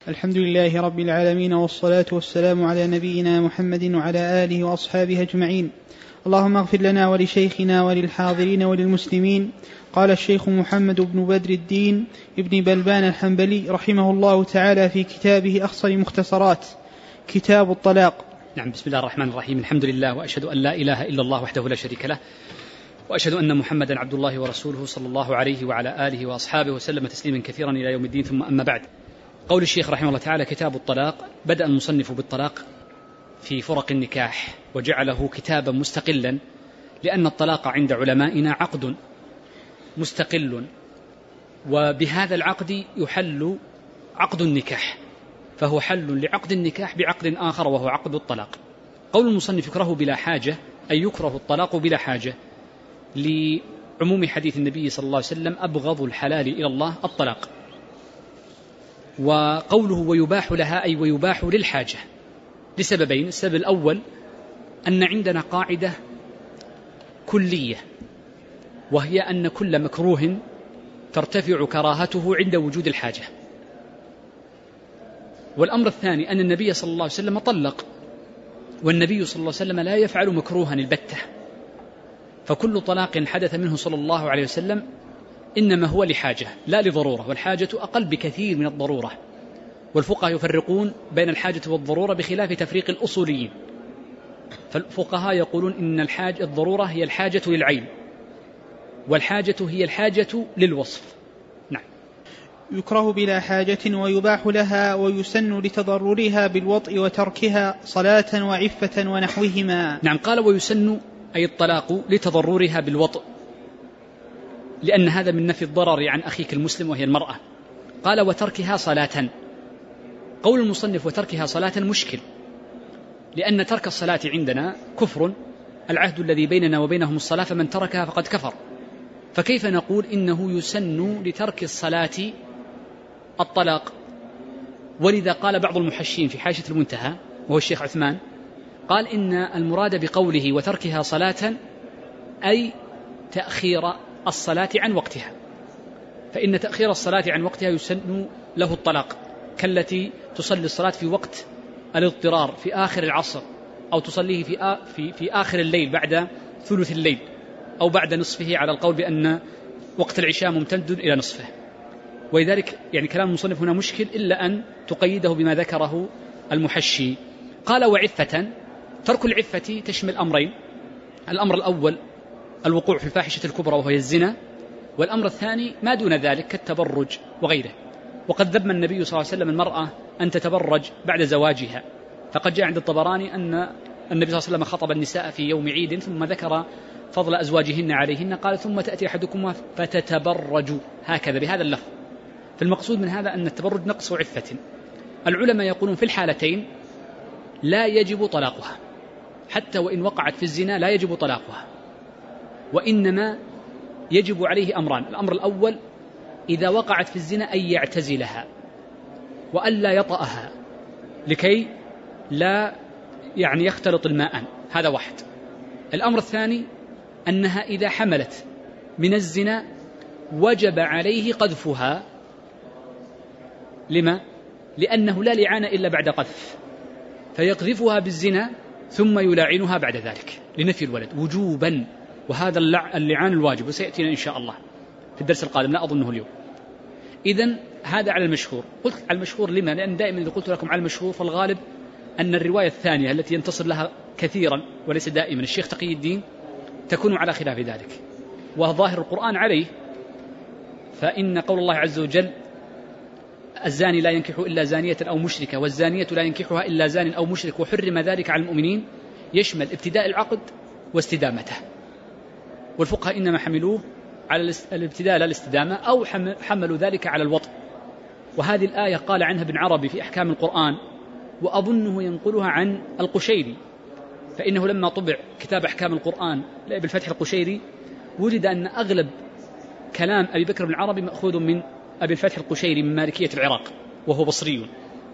الحمد لله رب العالمين، والصلاة والسلام على نبينا محمد وعلى آله وأصحابه أجمعين. اللهم اغفر لنا ولشيخنا وللحاضرين وللمسلمين. قال الشيخ محمد بن بدر الدين ابن بلبان الحنبلي رحمه الله تعالى في كتابه أخصر مختصرات كتاب الطلاق. نعم، بسم الله الرحمن الرحيم. الحمد لله، وأشهد أن لا إله إلا الله وحده لا شريك له، وأشهد أن محمدا عبد الله ورسوله صلى الله عليه وعلى آله وأصحابه وسلم تسليما كثيرا إلى يوم الدين. ثم أما بعد، قول الشيخ رحمه الله تعالى كتاب الطلاق. بدأ المصنف بالطلاق في فرق النكاح وجعله كتابا مستقلا، لأن الطلاق عند علمائنا عقد مستقل، وبهذا العقد يحل عقد النكاح، فهو حل لعقد النكاح بعقد آخر وهو عقد الطلاق. قول المصنف يكره بلا حاجة، أي يكره الطلاق بلا حاجة، لعموم حديث النبي صلى الله عليه وسلم: أبغض الحلال إلى الله الطلاق. وقوله ويباح لها، أي ويباح للحاجة، لسببين: السبب الأول أن عندنا قاعدة كلية، وهي أن كل مكروه ترتفع كراهته عند وجود الحاجة. والأمر الثاني أن النبي صلى الله عليه وسلم طلق، والنبي صلى الله عليه وسلم لا يفعل مكروها البتة، فكل طلاق حدث منه صلى الله عليه وسلم إنما هو لحاجة لا لضرورة، والحاجة أقل بكثير من الضرورة. والفقهاء يفرقون بين الحاجة والضرورة بخلاف تفريق الأصوليين، فالفقهاء يقولون إن الضرورة هي الحاجة للعين، والحاجة هي الحاجة للوصف. نعم. يكره بلا حاجة ويباح لها ويسن لتضررها بالوطء وتركها صلاة وعفة ونحوهما. نعم، قال ويسن أي الطلاق لتضررها بالوطء، لأن هذا من نفي الضرر عن أخيك المسلم وهي المرأة. قال وتركها صلاة. قول المصنف وتركها صلاة مشكل، لأن ترك الصلاة عندنا كفر، العهد الذي بيننا وبينهم الصلاة، فمن تركها فقد كفر. فكيف نقول إنه يسن لترك الصلاة الطلاق؟ ولذا قال بعض المحشين في حاشية المنتهى، وهو الشيخ عثمان، قال إن المراد بقوله وتركها صلاة أي تأخير الصلاة عن وقتها، فإن تأخير الصلاة عن وقتها يسن له الطلاق، كالتي تصلي الصلاة في وقت الاضطرار في آخر العصر، أو تصليه في آخر الليل بعد ثلث الليل، أو بعد نصفه، على القول بأن وقت العشاء ممتد إلى نصفه. ولذلك يعني كلام المصنف هنا مشكل، إلا أن تقيده بما ذكره المحشي. قال وعفة. ترك العفة تشمل أمرين: الأمر الأول الوقوع في الفاحشة الكبرى وهي الزنا، والأمر الثاني ما دون ذلك كالتبرج وغيره. وقد ذم النبي صلى الله عليه وسلم المرأة أن تتبرج بعد زواجها، فقد جاء عند الطبراني أن النبي صلى الله عليه وسلم خطب النساء في يوم عيد ثم ذكر فضل أزواجهن عليهن، قال ثم تأتي أحدكما فتتبرج، هكذا بهذا اللفظ. فالمقصود من هذا أن التبرج نقص عفة. العلماء يقولون في الحالتين لا يجب طلاقها، حتى وإن وقعت في الزنا لا يجب طلاقها، وإنما يجب عليه أمران: الأمر الأول إذا وقعت في الزنا أن يعتزلها وألا يطأها لكي لا يختلط الماء، هذا واحد. الأمر الثاني أنها إذا حملت من الزنا وجب عليه قذفها. لما؟ لأنه لا لعان إلا بعد قذف، فيقذفها بالزنا ثم يلاعنها بعد ذلك لنفي الولد وجوبا، وهذا اللعان الواجب، وسيأتينا إن شاء الله في الدرس القادم، لا أظنه اليوم. إذن هذا على المشهور. قلت على المشهور لما؟ لأن دائما إذا قلت لكم على المشهور فالغالب أن الرواية الثانية التي ينتصر لها كثيرا وليس دائما الشيخ تقي الدين تكون على خلاف ذلك، وظاهر القرآن عليه. فإن قول الله عز وجل الزاني لا ينكح إلا زانية أو مشركة، والزانية لا ينكحها إلا زان أو مشرك، وحرم ذلك على المؤمنين، يشمل ابتداء العقد واستدامته. والفقهاء إنما حملوه على الابتداء لا الاستدامة، أو حملوا ذلك على الوطء. وهذه الآية قال عنها ابن عربي في أحكام القرآن، وأظنه ينقلها عن القشيري، فإنه لما طبع كتاب أحكام القرآن بالفتح القشيري وجد أن أغلب كلام أبي بكر بن عربي مأخوذ من أبي الفتح القشيري من مالكية العراق، وهو بصري.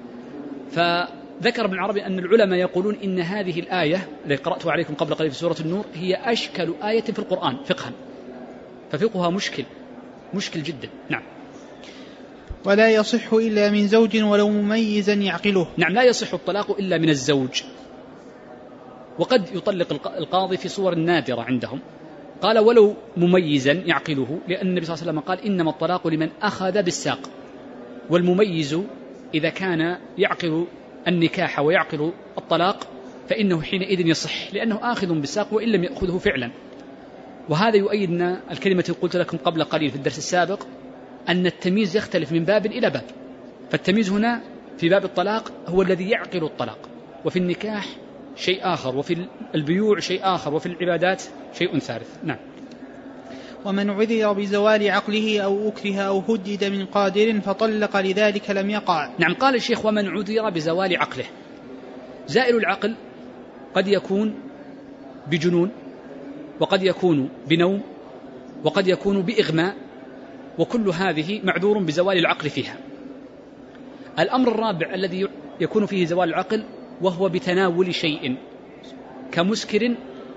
فذكر ابن عربي أن العلماء يقولون إن هذه الآية التي قرأتها عليكم قبل قليل في سورة النور هي أشكل آية في القرآن فقها، ففقها مشكل جدا. نعم. ولا يصح إلا من زوج ولو مميزا يعقله. نعم، لا يصح الطلاق إلا من الزوج. وقد يطلق القاضي في صور نادرة عندهم، قال ولو مميزا يعقله، لأن النبي صلى الله عليه وسلم قال إنما الطلاق لمن أخذ بالساق، والمميز إذا كان يعقل النكاح ويعقل الطلاق فإنه حينئذ يصح، لأنه آخذ بالساق وإن لم يأخذه فعلا. وهذا يؤيدنا الكلمة التي قلت لكم قبل قليل في الدرس السابق، أن التمييز يختلف من باب إلى باب. فالتمييز هنا في باب الطلاق هو الذي يعقل الطلاق، وفي النكاح شيء آخر، وفي البيوع شيء آخر، وفي العبادات شيء ثالث. نعم. ومن عذر بزوال عقله أو أكره أو هدد من قادر فطلق لذلك لم يقع. نعم، قال الشيخ ومن عذر بزوال عقله. زائل العقل قد يكون بجنون، وقد يكون بنوم، وقد يكون بإغماء، وكل هذه معذور بزوال العقل فيها. الأمر الرابع الذي يكون فيه زوال العقل وهو بتناول شيء كمسكر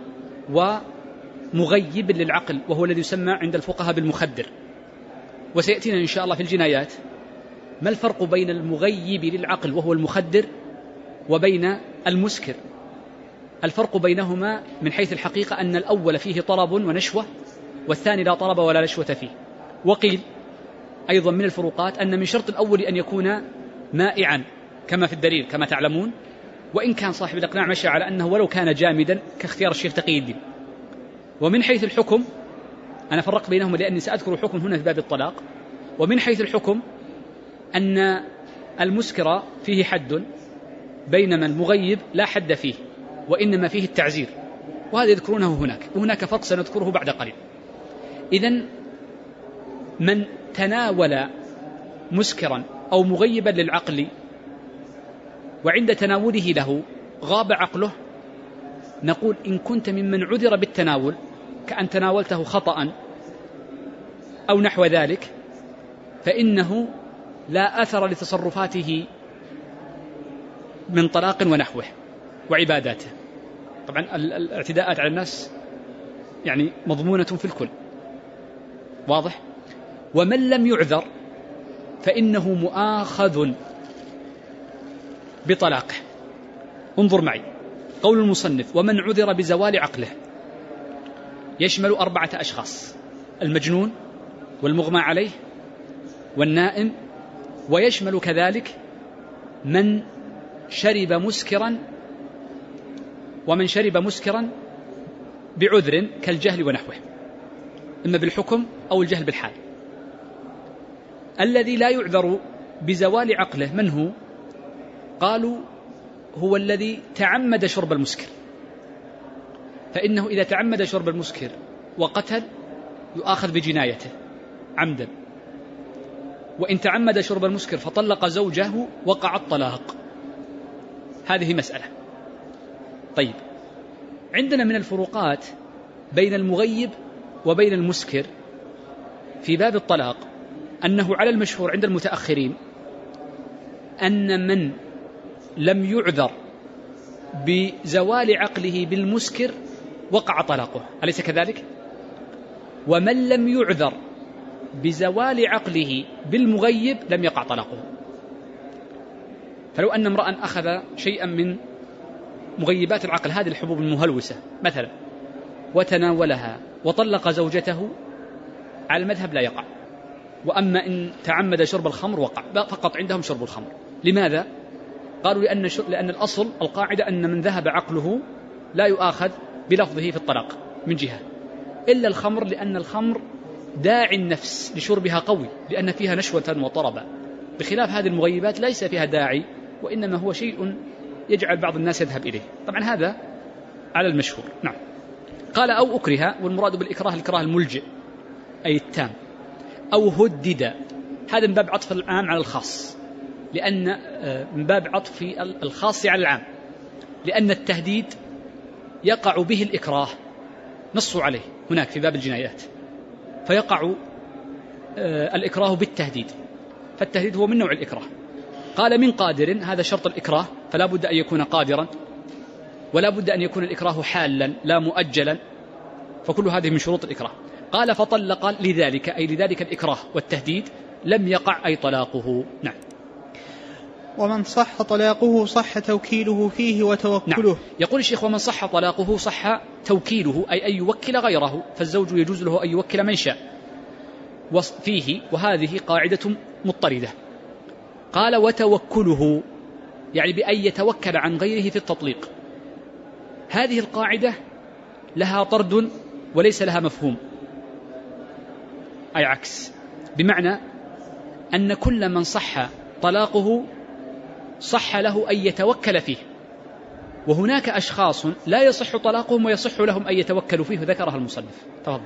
ومغيب للعقل، وهو الذي يسمى عند الفقهاء بالمخدر. وسيأتينا إن شاء الله في الجنايات ما الفرق بين المغيب للعقل وهو المخدر وبين المسكر. الفرق بينهما من حيث الحقيقة أن الأول فيه طرب ونشوة، والثاني لا طرب ولا نشوة فيه. وقيل أيضا من الفروقات أن من شرط الأول أن يكون مائعا كما في الدليل كما تعلمون، وإن كان صاحب الإقناع مشى على أنه ولو كان جامدا كاختيار الشيخ تقي الدين. ومن حيث الحكم أنا فرق بينهما لأني سأذكر الحكم هنا في باب الطلاق. ومن حيث الحكم أن المسكر فيه حد، بينما المغيب لا حد فيه وإنما فيه التعزير، وهذا يذكرونه هناك، وهناك فرق سنذكره بعد قليل. إذن من تناول مسكرا أو مغيبا للعقل وعند تناوله له غاب عقله، نقول إن كنت ممن عذر بالتناول كأن تناولته خطأ أو نحو ذلك فإنه لا أثر لتصرفاته من طلاق ونحوه وعباداته. طبعا الاعتداءات على الناس يعني مضمونة في الكل، واضح. ومن لم يعذر فإنه مؤاخذ بطلاقه. انظر معي قول المصنف ومن عذر بزوال عقله يشمل 4 أشخاص: المجنون والمغمى عليه والنائم، ويشمل كذلك من شرب مسكرا ومن شرب مسكرا بعذر كالجهل ونحوه، إما بالحكم أو الجهل بالحال. الذي لا يعذر بزوال عقله من هو؟ قالوا هو الذي تعمد شرب المسكر، فإنه إذا تعمد شرب المسكر وقتل يؤاخذ بجنايته عمدا، وإن تعمد شرب المسكر فطلق زوجه وقع الطلاق. هذه مسألة. طيب، عندنا من الفروقات بين المغيب وبين المسكر في باب الطلاق أنه على المشهور عند المتأخرين أن من لم يعذر بزوال عقله بالمسكر وقع طلاقه، أليس كذلك؟ ومن لم يعذر بزوال عقله بالمغيب لم يقع طلاقه. فلو أن امرأ أخذ شيئا من مغيبات العقل، هذه الحبوب المهلوسة مثلا، وتناولها وطلق زوجته، على المذهب لا يقع. وأما إن تعمد شرب الخمر وقع، فقط عندهم شرب الخمر. لماذا؟ قالوا لأن الأصل القاعدة أن من ذهب عقله لا يؤاخذ بلفظه في الطلاق من جهة، إلا الخمر، لأن الخمر داعي النفس لشربها قوي، لأن فيها نشوة وطربا، بخلاف هذه المغيبات ليس فيها داعي، وإنما هو شيء يجعل بعض الناس يذهب إليه. طبعا هذا على المشهور. نعم. قال أو أكره، والمراد بالإكراه الإكراه الملجئ أي التام، أو هدد، هذا من باب عطف العام على الخاص، لأن من باب عطف الخاص على العام، لأن التهديد يقع به الإكراه، نصوا عليه هناك في باب الجنايات، فيقع الإكراه بالتهديد، فالتهديد هو من نوع الإكراه. قال من قادر، هذا شرط الإكراه، فلا بد أن يكون قادرا، ولا بد أن يكون الإكراه حالا لا مؤجلا، فكل هذه من شروط الإكراه. قال فطلق لذلك، أي لذلك الإكراه والتهديد، لم يقع أي طلاقه. نعم. ومن صح طلاقه صح توكيله فيه وتوكله. نعم. يقول الشيخ ومن صح طلاقه صح توكيله، أي أن يوكل غيره، فالزوج يجوز له أن يوكل من شاء فيه، وهذه قاعدة مضطردة. قال وتوكله يعني بأن يتوكل عن غيره في التطليق. هذه القاعدة لها طرد وليس لها مفهوم، أي عكس، بمعنى أن كل من صح طلاقه صح له أن يتوكل فيه، وهناك أشخاص لا يصح طلاقهم ويصح لهم أن يتوكلوا فيه، ذكرها المصنف. تفضل.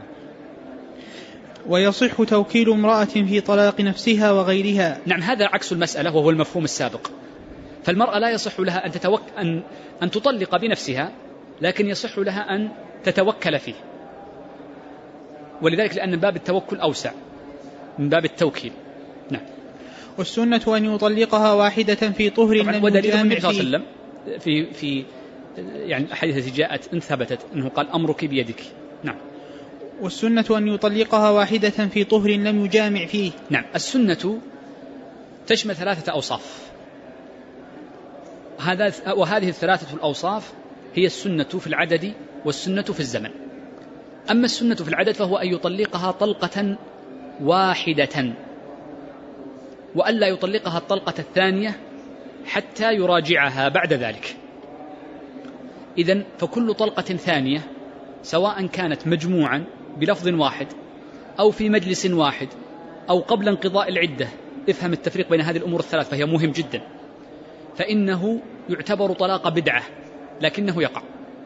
ويصح توكيل امرأة في طلاق نفسها وغيرها. نعم، هذا عكس المسألة وهو المفهوم السابق. فالمرأة لا يصح لها أن تطلق بنفسها، لكن يصح لها أن تتوكل فيه، ولذلك لأن باب التوكل أوسع من باب التوكيل. نعم. والسنة أن يطلقها واحدة في طهر لم ودليل النبي يجامع صلى الله عليه فيه. وسلم في يعني الحديث التي جاءت إن ثبتت أنه قال أمرك بيدك. نعم. والسنة أن يطلقها واحدة في طهر لم يجامع فيه. نعم. السنة تشمل 3 أوصاف، وهذه ال3 الأوصاف هي السنة في العدد والسنة في الزمن. أما السنة في العدد فهو أن يطلقها طلقة واحدة، وألا يطلقها الطلقة الثانية حتى يراجعها بعد ذلك. إذن فكل طلقة ثانية سواء كانت مجموعا بلفظ واحد أو في مجلس واحد أو قبل انقضاء العدة، افهم التفريق بين هذه الأمور الثلاث فهي مهم جدا، فإنه يعتبر طلاق بدعة لكنه يقع.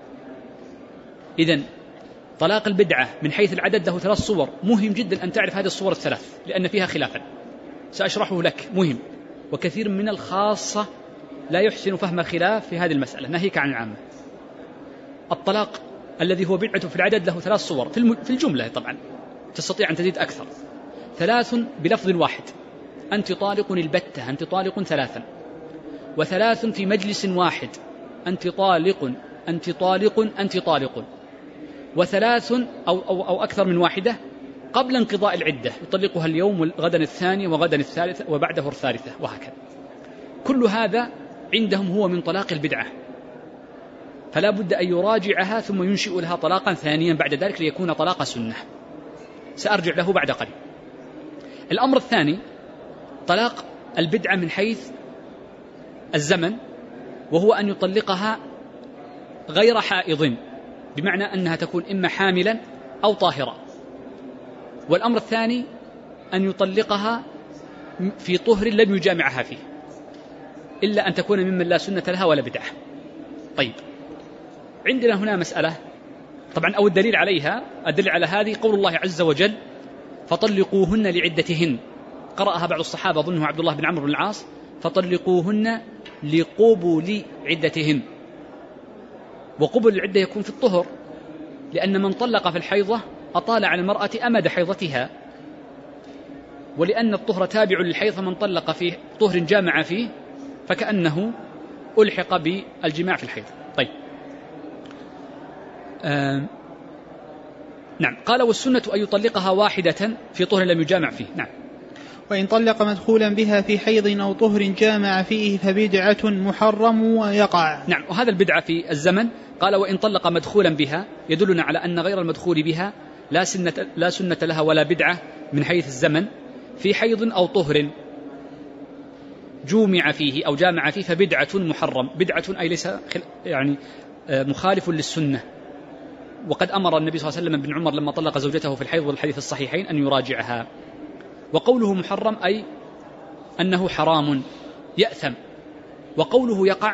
إذن طلاق البدعة من حيث العدد له 3 صور، مهم جدا أن تعرف هذه الصور ال3 لأن فيها خلافا سأشرحه لك، مهم. وكثير من الخاصة لا يحسن فهم الخلاف في هذه المسألة، ناهيك عن العامة. الطلاق الذي هو بدعة في العدد له 3 صور في الجملة، طبعا تستطيع أن تزيد أكثر. 3 بلفظ واحد، أنت طالق البتة، أنت طالق 3. و3 في مجلس واحد، أنت طالق، أنت طالق، أنت طالق. و3 أو أكثر من واحدة قبل انقضاء العدة، يطلقها اليوم وغدا الثانية وغدا الثالثة وبعده الثالثة وهكذا. كل هذا عندهم هو من طلاق البدعة، فلا بد أن يراجعها ثم ينشئ لها طلاقا ثانيا بعد ذلك ليكون طلاق سنة، سأرجع له بعد قليل. الأمر الثاني طلاق البدعة من حيث الزمن، وهو أن يطلقها غير حائض، بمعنى أنها تكون إما حاملا أو طاهرة. والأمر الثاني أن يطلقها في طهر لم يجامعها فيه، إلا أن تكون ممن لا سنة لها ولا بدعة. طيب، عندنا هنا مسألة طبعا، أو الدليل عليها، الدليل على هذه قول الله عز وجل فطلقوهن لعدتهن، قرأها بعض الصحابة ظنه عبد الله بن عمرو بن العاص، فطلقوهن لقبل عدتهن. وقبل العدة يكون في الطهر، لأن من طلق في الحيضة أطال على المرأة أمد حيضتها، ولأن الطهر تابع للحيض، فمن طلق في طهر جامع فيه فكأنه ألحق بالجماع في الحيض. طيب، نعم. قال والسنة أن يطلقها واحدة في طهر لم يجامع فيه. نعم. وإن طلق مدخولا بها في حيض أو طهر جامع فيه فبدعة محرم ويقع. نعم. وهذا البدعة في الزمن. قال وإن طلق مدخولا بها، يدلنا على أن غير المدخول بها لا سنة لها ولا بدعة من حيث الزمن، في حيض أو طهر جومع فيه أو جامع فيه فبدعة محرم. بدعة أي ليس يعني مخالف للسنة. وقد أمر النبي صلى الله عليه وسلم ابن عمر لما طلق زوجته في الحيض والحديث الصحيحين أن يراجعها. وقوله محرم أي أنه حرام يأثم. وقوله يقع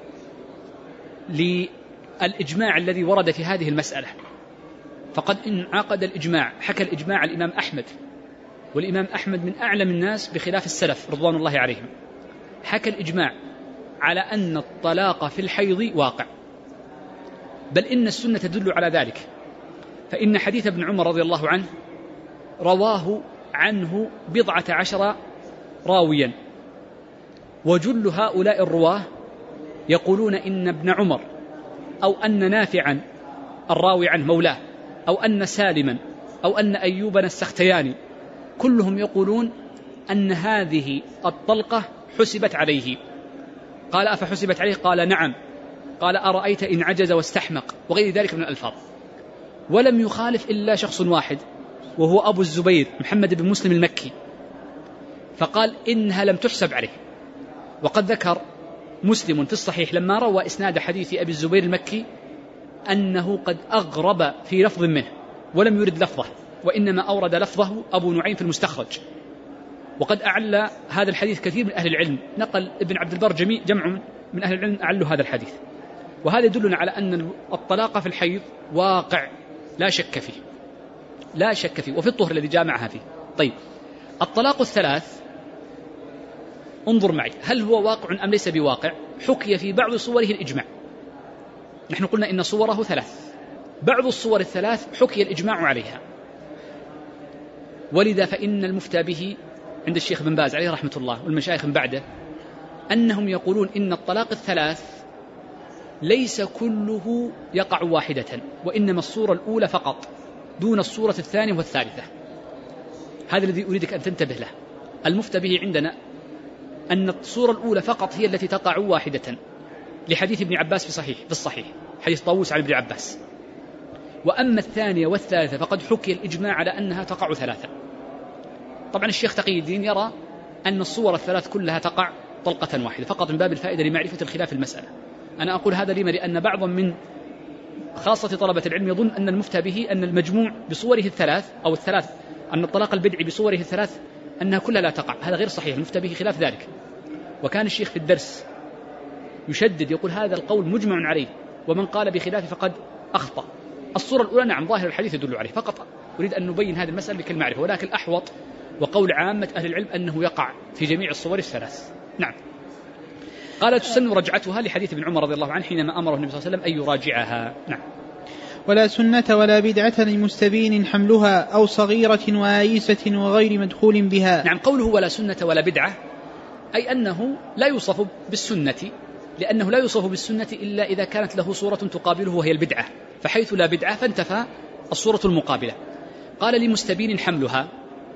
للإجماع الذي ورد في هذه المسألة، فقد انعقد الإجماع، حكى الإجماع الإمام أحمد، والإمام أحمد من أعلم الناس بخلاف السلف رضوان الله عليهم، حكى الإجماع على أن الطلاق في الحيض واقع، بل إن السنة تدل على ذلك. فإن حديث ابن عمر رضي الله عنه رواه عنه 12 راويا، وجل هؤلاء الرواه يقولون إن ابن عمر أو أن نافعا الراوي عنه مولاه أو أن سالما أو أن أيوبا السختياني كلهم يقولون أن هذه الطلقة حسبت عليه. قال أفحسبت عليه؟ قال نعم. قال أرأيت إن عجز واستحمق، وغير ذلك من الألفاظ. ولم يخالف إلا شخص واحد وهو أبو الزبير محمد بن مسلم المكي، فقال إنها لم تحسب عليه. وقد ذكر مسلم في الصحيح لما روى إسناد حديث أبي الزبير المكي أنه قد أغرب في لفظ منه ولم يرد لفظه، وإنما أورد لفظه أبو نعيم في المستخرج. وقد أعلى هذا الحديث كثير من أهل العلم، نقل ابن عبد البر جمع من أهل العلم أعلوا هذا الحديث. وهذا يدلنا على أن الطلاق في الحيض واقع لا شك فيه، لا شك فيه، وفي الطهر الذي جامعها فيه. طيب، الطلاق الثلاث انظر معي، هل هو واقع أم ليس بواقع؟ حكي في بعض صوره الإجماع. نحن قلنا إن صوره ثلاث، بعض الصور الثلاث حكي الإجماع عليها، ولذا فإن المفتى به عند الشيخ بن باز عليه رحمة الله والمشايخ من بعده أنهم يقولون إن الطلاق الثلاث ليس كله يقع واحدة، وإنما الصورة الأولى فقط دون الصورة الثانية والثالثة. هذا الذي أريدك أن تنتبه له. المفتى به عندنا أن الصورة الأولى فقط هي التي تقع واحدة، لحديث ابن عباس في الصحيح حديث طاووس عن ابن عباس. وأما الثانية والثالثة فقد حكي الإجماع على أنها تقع ثلاثة. طبعا الشيخ تقي الدين يرى أن الصور الثلاث كلها تقع طلقة واحدة، فقط من باب الفائدة لمعرفة الخلاف المسألة. أنا أقول هذا لما؟ لأن بعضا من خاصة طلبة العلم يظن أن المفتى به أن المجموع بصوره الثلاث أو الثلاث، أن الطلاق البدعي بصوره الثلاث أنها كلها لا تقع. هذا غير صحيح، المفتى به خلاف ذلك. وكان الشيخ في الدرس يشدد يقول هذا القول مجمع عليه، ومن قال بخلافه فقد أخطأ. الصورة الأولى نعم ظاهر الحديث يدل عليه، فقط أريد أن نبين هذه المسألة بكل معرفة، ولكن الأحوط وقول عامة أهل العلم أنه يقع في جميع الصور الثلاث. نعم. قال تسن رجعتها لحديث ابن عمر رضي الله عنه حينما أمره النبي صلى الله عليه وسلم أن يراجعها. نعم. ولا سنة ولا بدعة لمستبين حملها أو صغيرة وآيسة وغير مدخول بها. نعم، قوله ولا سنة ولا بدعة أي أنه لا يوصف بالسنة، لأنه لا يوصف بالسنة إلا إذا كانت له صورة تقابله وهي البدعة، فحيث لا بدعة فانتفى الصورة المقابلة. قال لمستبين حملها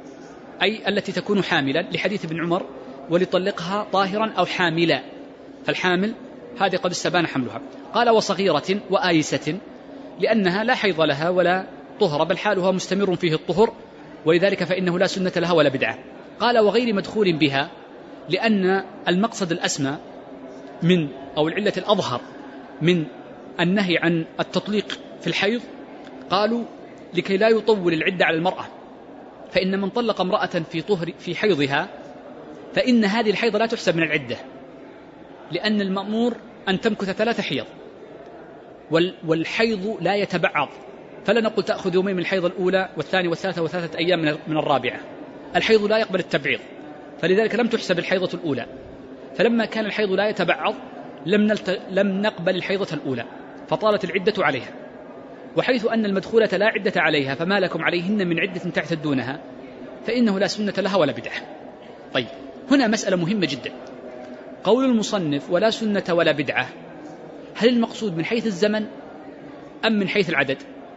أي التي تكون حاملا، لحديث ابن عمر ولطلقها طاهرا أو حاملا، فالحامل هذه قد استبان حملها. قال وصغيرة وآيسة لأنها لا حيض لها ولا طهر، بل حالها مستمر فيه الطهر، ولذلك فإنه لا سنة لها ولا بدعة. قال وغير مدخول بها لأن المقصد الأسمى من أو العلة الأظهر من النهي عن التطليق في الحيض، قالوا لكي لا يطول العدة على المرأة، فإن من طلق امرأة في حيضها فإن هذه الحيض لا تحسب من العدة، لأن المأمور أن تمكث 3 حيض، والحيض لا يتبعض، فلا نقول تأخذ يومين من الحيض الأولى والثاني والثالثة و3 أيام من الرابعة. الحيض لا يقبل التبعيض، فلذلك لم تحسب الحيضة الأولى. فلما كان الحيض لا يتبعض لم نقبل الحيضة الأولى، فطالت العدة عليها. وحيث أن المدخولة لا عدة عليها فما لكم عليهن من عدة تعتدونها، فإنه لا سنة لها ولا بدعة. طيب، هنا مسألة مهمة جدا. قول المصنف ولا سنة ولا بدعة، هل المقصود من حيث الزمن أم من حيث العدد؟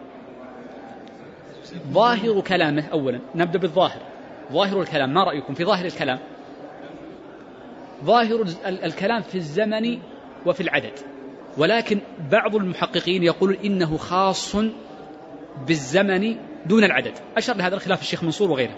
ظاهر كلامه أولا، نبدأ بالظاهر. ظاهر الكلام، ما رأيكم في ظاهر الكلام؟ ظاهر الكلام في الزمن وفي العدد، ولكن بعض المحققين يقول إنه خاص بالزمن دون العدد. أشار لهذا الخلاف الشيخ منصور وغيره،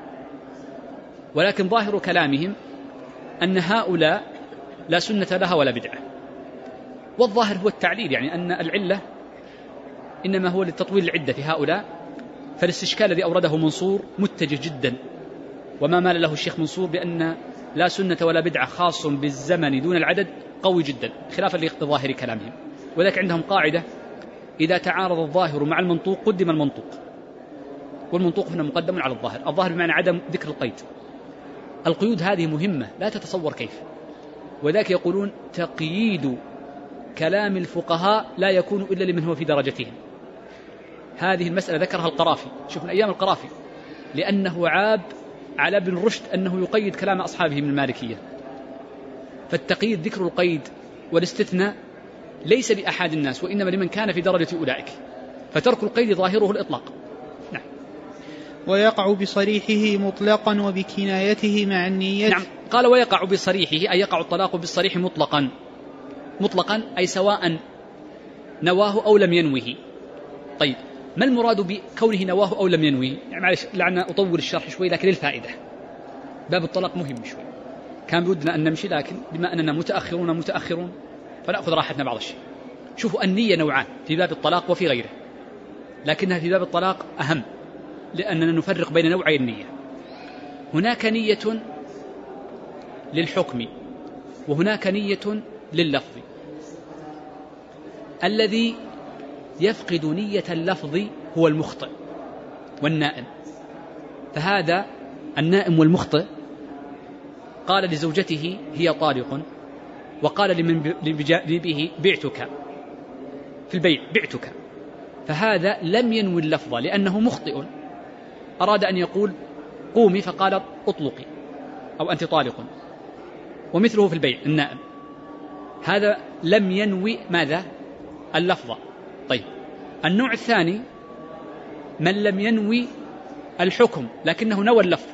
ولكن ظاهر كلامهم أن هؤلاء لا سنة لها ولا بدعة. والظاهر هو التعليل، يعني أن العلة إنما هو لتطويل العدة في هؤلاء، فالاستشكال الذي أورده منصور متجه جدا، وما مال له الشيخ منصور بأن لا سنة ولا بدعة خاص بالزمن دون العدد قوي جدا، خلافا لظاهر كلامهم. وذلك عندهم قاعدة: إذا تعارض الظاهر مع المنطوق قدم المنطوق، والمنطوق هنا مقدم على الظاهر. الظاهر بمعنى عدم ذكر القيد. القيود هذه مهمة لا تتصور كيف، وذاك يقولون تقييد كلام الفقهاء لا يكون إلا لمن هو في درجتهم. هذه المسألة ذكرها القرافي، شوف من أيام القرافي، لأنه عاب على ابن رشد أنه يقيد كلام أصحابه من المالكية. فالتقييد ذكر القيد والاستثناء ليس بأحد الناس، وإنما لمن كان في درجة أولئك، فترك القيد ظاهره الإطلاق. نعم. ويقع بصريحه مطلقا وبكنايته مع النية. نعم، قال ويقع بصريحه أي يقع الطلاق بالصريح مطلقا. مطلقا أي سواء نواه أو لم ينوه. طيب ما المراد بكونه نواه أو لم ينوه؟ يعني معلش لعنا أطول الشرح شوي لكن للفائدة، باب الطلاق مهم شوي، كان بودنا أن نمشي لكن بما أننا متأخرون فنأخذ راحتنا بعض الشيء. شوفوا النية نوعان في باب الطلاق وفي غيره، لكنها في باب الطلاق أهم لأننا نفرق بين نوعي النية. هناك نية للحكم وهناك نية لللفظ. الذي يفقد نية اللفظ هو المخطئ والنائم. فهذا النائم والمخطئ قال لزوجته هي طالق، وقال لبه بعتك في البيع بعتك، فهذا لم ينوي اللفظ لأنه مخطئ، أراد أن يقول قومي فقال اطلقي أو أنت طالق. ومثله في البيع النائم، هذا لم ينوي ماذا؟ اللفظ. طيب النوع الثاني من لم ينوي الحكم لكنه نوى اللفظ،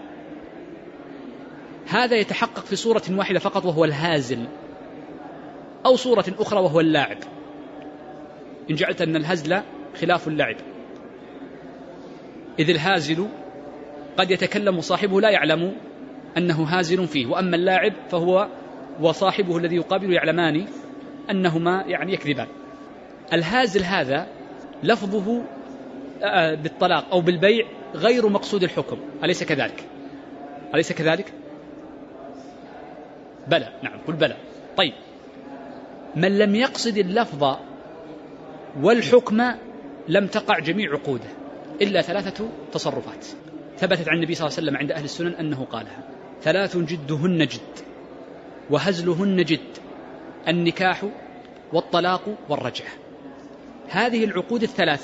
هذا يتحقق في صورة واحدة فقط وهو الهازل، أو صورة أخرى وهو اللاعب، إن جعلت أن الهزل خلاف اللعب، إذ الهازل قد يتكلم صاحبه لا يعلم أنه هازل فيه، وأما اللاعب فهو وصاحبه الذي يقابل يعلمان أنهما يعني يكذبان. الهازل هذا لفظه بالطلاق أو بالبيع غير مقصود الحكم، أليس كذلك؟ أليس كذلك؟ بلى، نعم قل بلى. طيب من لم يقصد اللفظ والحكم لم تقع جميع عقوده إلا 3 تصرفات ثبتت عن النبي صلى الله عليه وسلم عند أهل السنن أنه قالها: 3 جدهن جد وهزلهن جد، النكاح والطلاق والرجعة. هذه العقود ال3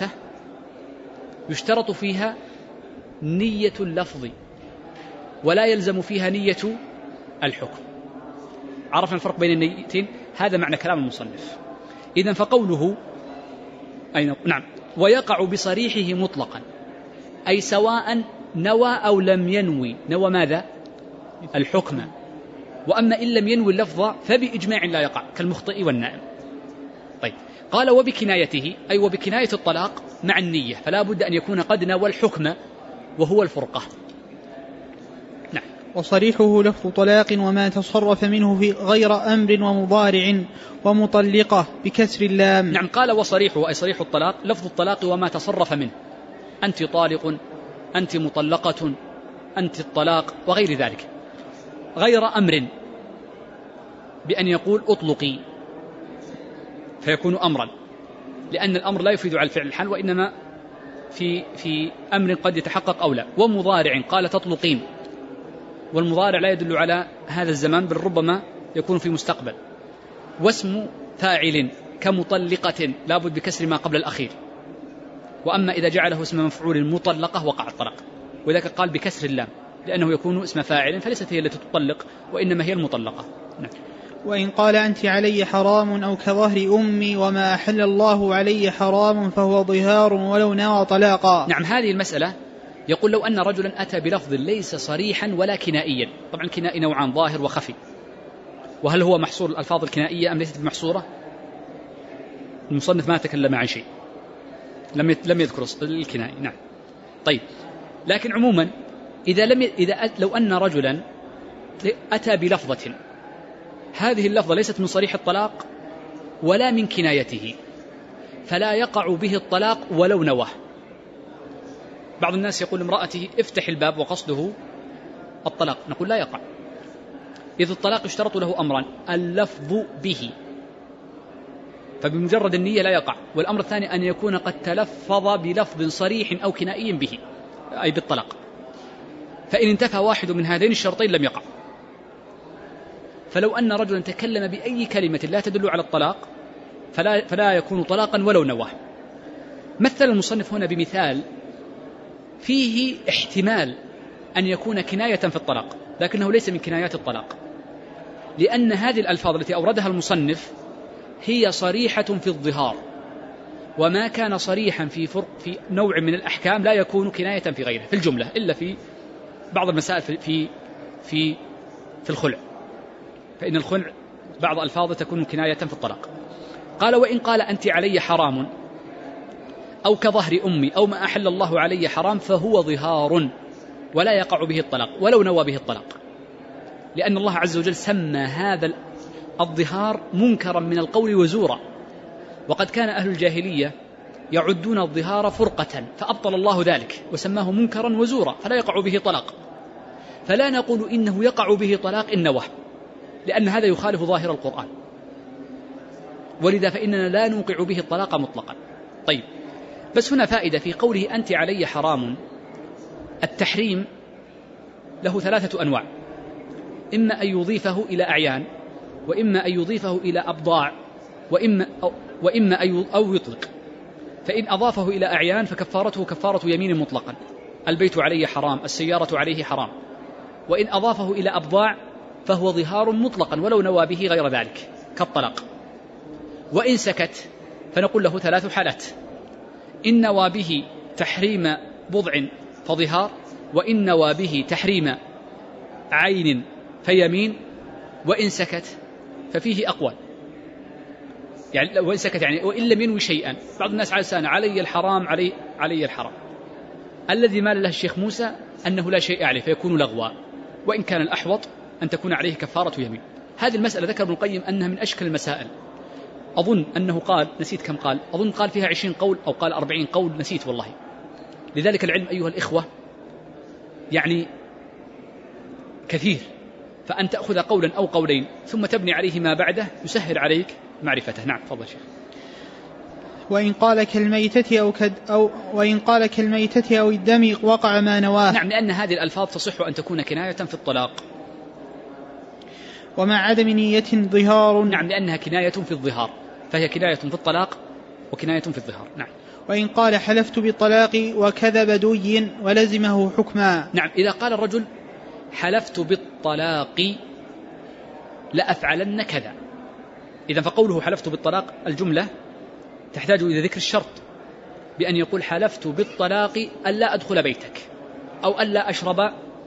يشترط فيها نية اللفظ ولا يلزم فيها نية الحكم. عرفنا الفرق بين النيتين، هذا معنى كلام المصنف. إذن فقوله نعم ويقع بصريحه مطلقا أي سواء نوى أو لم ينوي. نوى ماذا؟ الحكم. وأما إن لم ينوي اللفظ فبإجماع لا يقع كالمخطئ والنائم. طيب قال وبكنايته أي وبكناية الطلاق مع النية، فلا بد أن يكون قد نوى الحكم وهو الفرقة. نعم. وصريحه لفظ طلاق وما تصرف منه في غير أمر ومضارع ومطلقة بكسر اللام. نعم قال وصريحه أي صريح الطلاق لفظ الطلاق وما تصرف منه، أنت طالق، أنت مطلقة، أنت الطلاق وغير ذلك، غير أمر بأن يقول أطلقي فيكون أمرا، لأن الأمر لا يفيد على الفعل الحال وإنما في أمر قد يتحقق أو لا. ومضارع قال تطلقين، والمضارع لا يدل على هذا الزمان بل ربما يكون في مستقبل. واسم فاعل كمطلقة لابد بكسر ما قبل الأخير، وأما إذا جعله اسم مفعول مطلقة وقع الطلاق، وذلك قال بكسر اللام لأنه يكون اسم فاعل فليست هي التي تطلق وإنما هي المطلقة. نعم. وإن قال أنت علي حرام أو كظهر أمي وما أحل الله علي حرام فهو ظهار ولو نوى طلاقا. نعم هذه المسألة يقول لو أن رجلا أتى بلفظ ليس صريحا ولا كنائيا، طبعا الكنائي نوعان ظاهر وخفي، وهل هو محصور الألفاظ الكنائية أم ليست محصورة؟ المصنف ما تكلم عن شيء، لم يذكر الكنائي. نعم. طيب لكن عموما لو أن رجلا أتى بلفظة هذه اللفظة ليست من صريح الطلاق ولا من كنايته فلا يقع به الطلاق ولو نواه. بعض الناس يقول امرأته افتح الباب وقصده الطلاق، نقول لا يقع، إذ الطلاق يشترط له أمران: اللفظ به فبمجرد النية لا يقع، والأمر الثاني أن يكون قد تلفظ بلفظ صريح أو كنائي به أي بالطلاق، فإن انتفى واحد من هذين الشرطين لم يقع. فلو أن رجلا تكلم بأي كلمة لا تدل على الطلاق فلا يكون طلاقا ولو نواه. مثل المصنف هنا بمثال فيه احتمال أن يكون كناية في الطلاق لكنه ليس من كنايات الطلاق، لأن هذه الألفاظ التي أوردها المصنف هي صريحة في الظهار وما كان صريحا في نوع من الأحكام لا يكون كناية في غيره في الجملة، إلا في بعض المسائل في الخلع، فإن الخلع بعض ألفاظه تكون كناية في الطلاق. قال وإن قال أنت علي حرام أو كظهر أمي أو ما أحل الله علي حرام فهو ظهار ولا يقع به الطلاق ولو نوى به الطلاق، لأن الله عز وجل سمى هذا الظهار منكرا من القول وزورا، وقد كان أهل الجاهلية يعدون الظهار فرقة فأبطل الله ذلك وسماه منكرا وزورا فلا يقع به طلاق. فلا نقول إنه يقع به طلاق إن نوى، لأن هذا يخالف ظاهر القرآن، ولذا فإننا لا نوقع به الطلاق مطلقا. طيب، بس هنا فائدة في قوله أنت علي حرام. التحريم له 3 أنواع، إما أن يضيفه إلى أعيان، وإما أن يضيفه إلى أبضاع، وإما أو يطلق. فإن أضافه إلى أعيان فكفارته كفارة يمين مطلقا، البيت عليه حرام، السيارة عليه حرام. وإن أضافه إلى أبضاع فهو ظهار مطلقا ولو نوى به غير ذلك كالطلاق. وإن سكت فنقول له 3 حالات: إن نوى به تحريم بضع فظهار، وإن نوى به تحريم عين فيمين، وإن سكت ففيه أقوال. يعني وإن سكت يعني وإن لم ينوي شيئا. بعض الناس على لسانه علي الحرام علي الحرام، الذي مال له الشيخ موسى أنه لا شيء عليه فيكون لغوا، وإن كان الأحوط أن تكون عليه كفارة يمين. هذه المسألة ذكر ابن القيم أنها من أشكل المسائل. أظن أنه قال، نسيت كم قال، أظن قال فيها 20 قول أو قال 40 قول، نسيت والله. لذلك العلم أيها الإخوة يعني كثير، فأن تأخذ قولا أو قولين ثم تبني عليه ما بعده يسهل عليك معرفته. نعم تفضل شيخ. وإن قال كالميتة أو الدم وقع ما نواه. نعم، لأن هذه الألفاظ تصح أن تكون كناية في الطلاق. ومع عدم نية ظهار. نعم، لأنها كناية في الظهار، فهي كناية في الطلاق وكناية في الظهار. نعم. وإن قال حلفت بالطلاق وكذب دوي ولزمه حكما. نعم، إذا قال الرجل حلفت بالطلاق لأفعلن كذا، إذا فقوله حلفت بالطلاق الجملة تحتاج إلى ذكر الشرط، بأن يقول حلفت بالطلاق ألا أدخل بيتك، أو ألا أشرب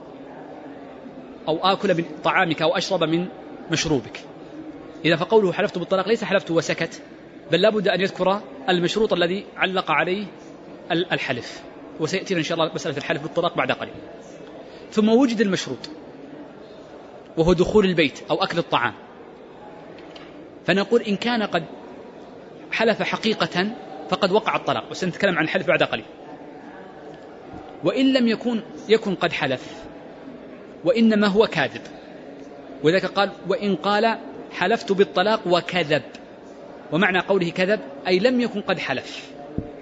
أو آكل من طعامك أو أشرب من مشروبك. إذا فقوله حلفت بالطلاق ليس حلفت وسكت، بل لابد أن يذكر المشروط الذي علق عليه الحلف، وسيأتينا إن شاء الله مسألة الحلف بالطلاق بعد قليل. ثم وجد المشروط وهو دخول البيت أو أكل الطعام، فنقول إن كان قد حلف حقيقة فقد وقع الطلاق، وسنتكلم عن الحلف بعد قليل. وإن لم يكن قد حلف وإنما هو كاذب، وذلك قال وإن قال حلفت بالطلاق وكذب، ومعنى قوله كذب أي لم يكن قد حلف،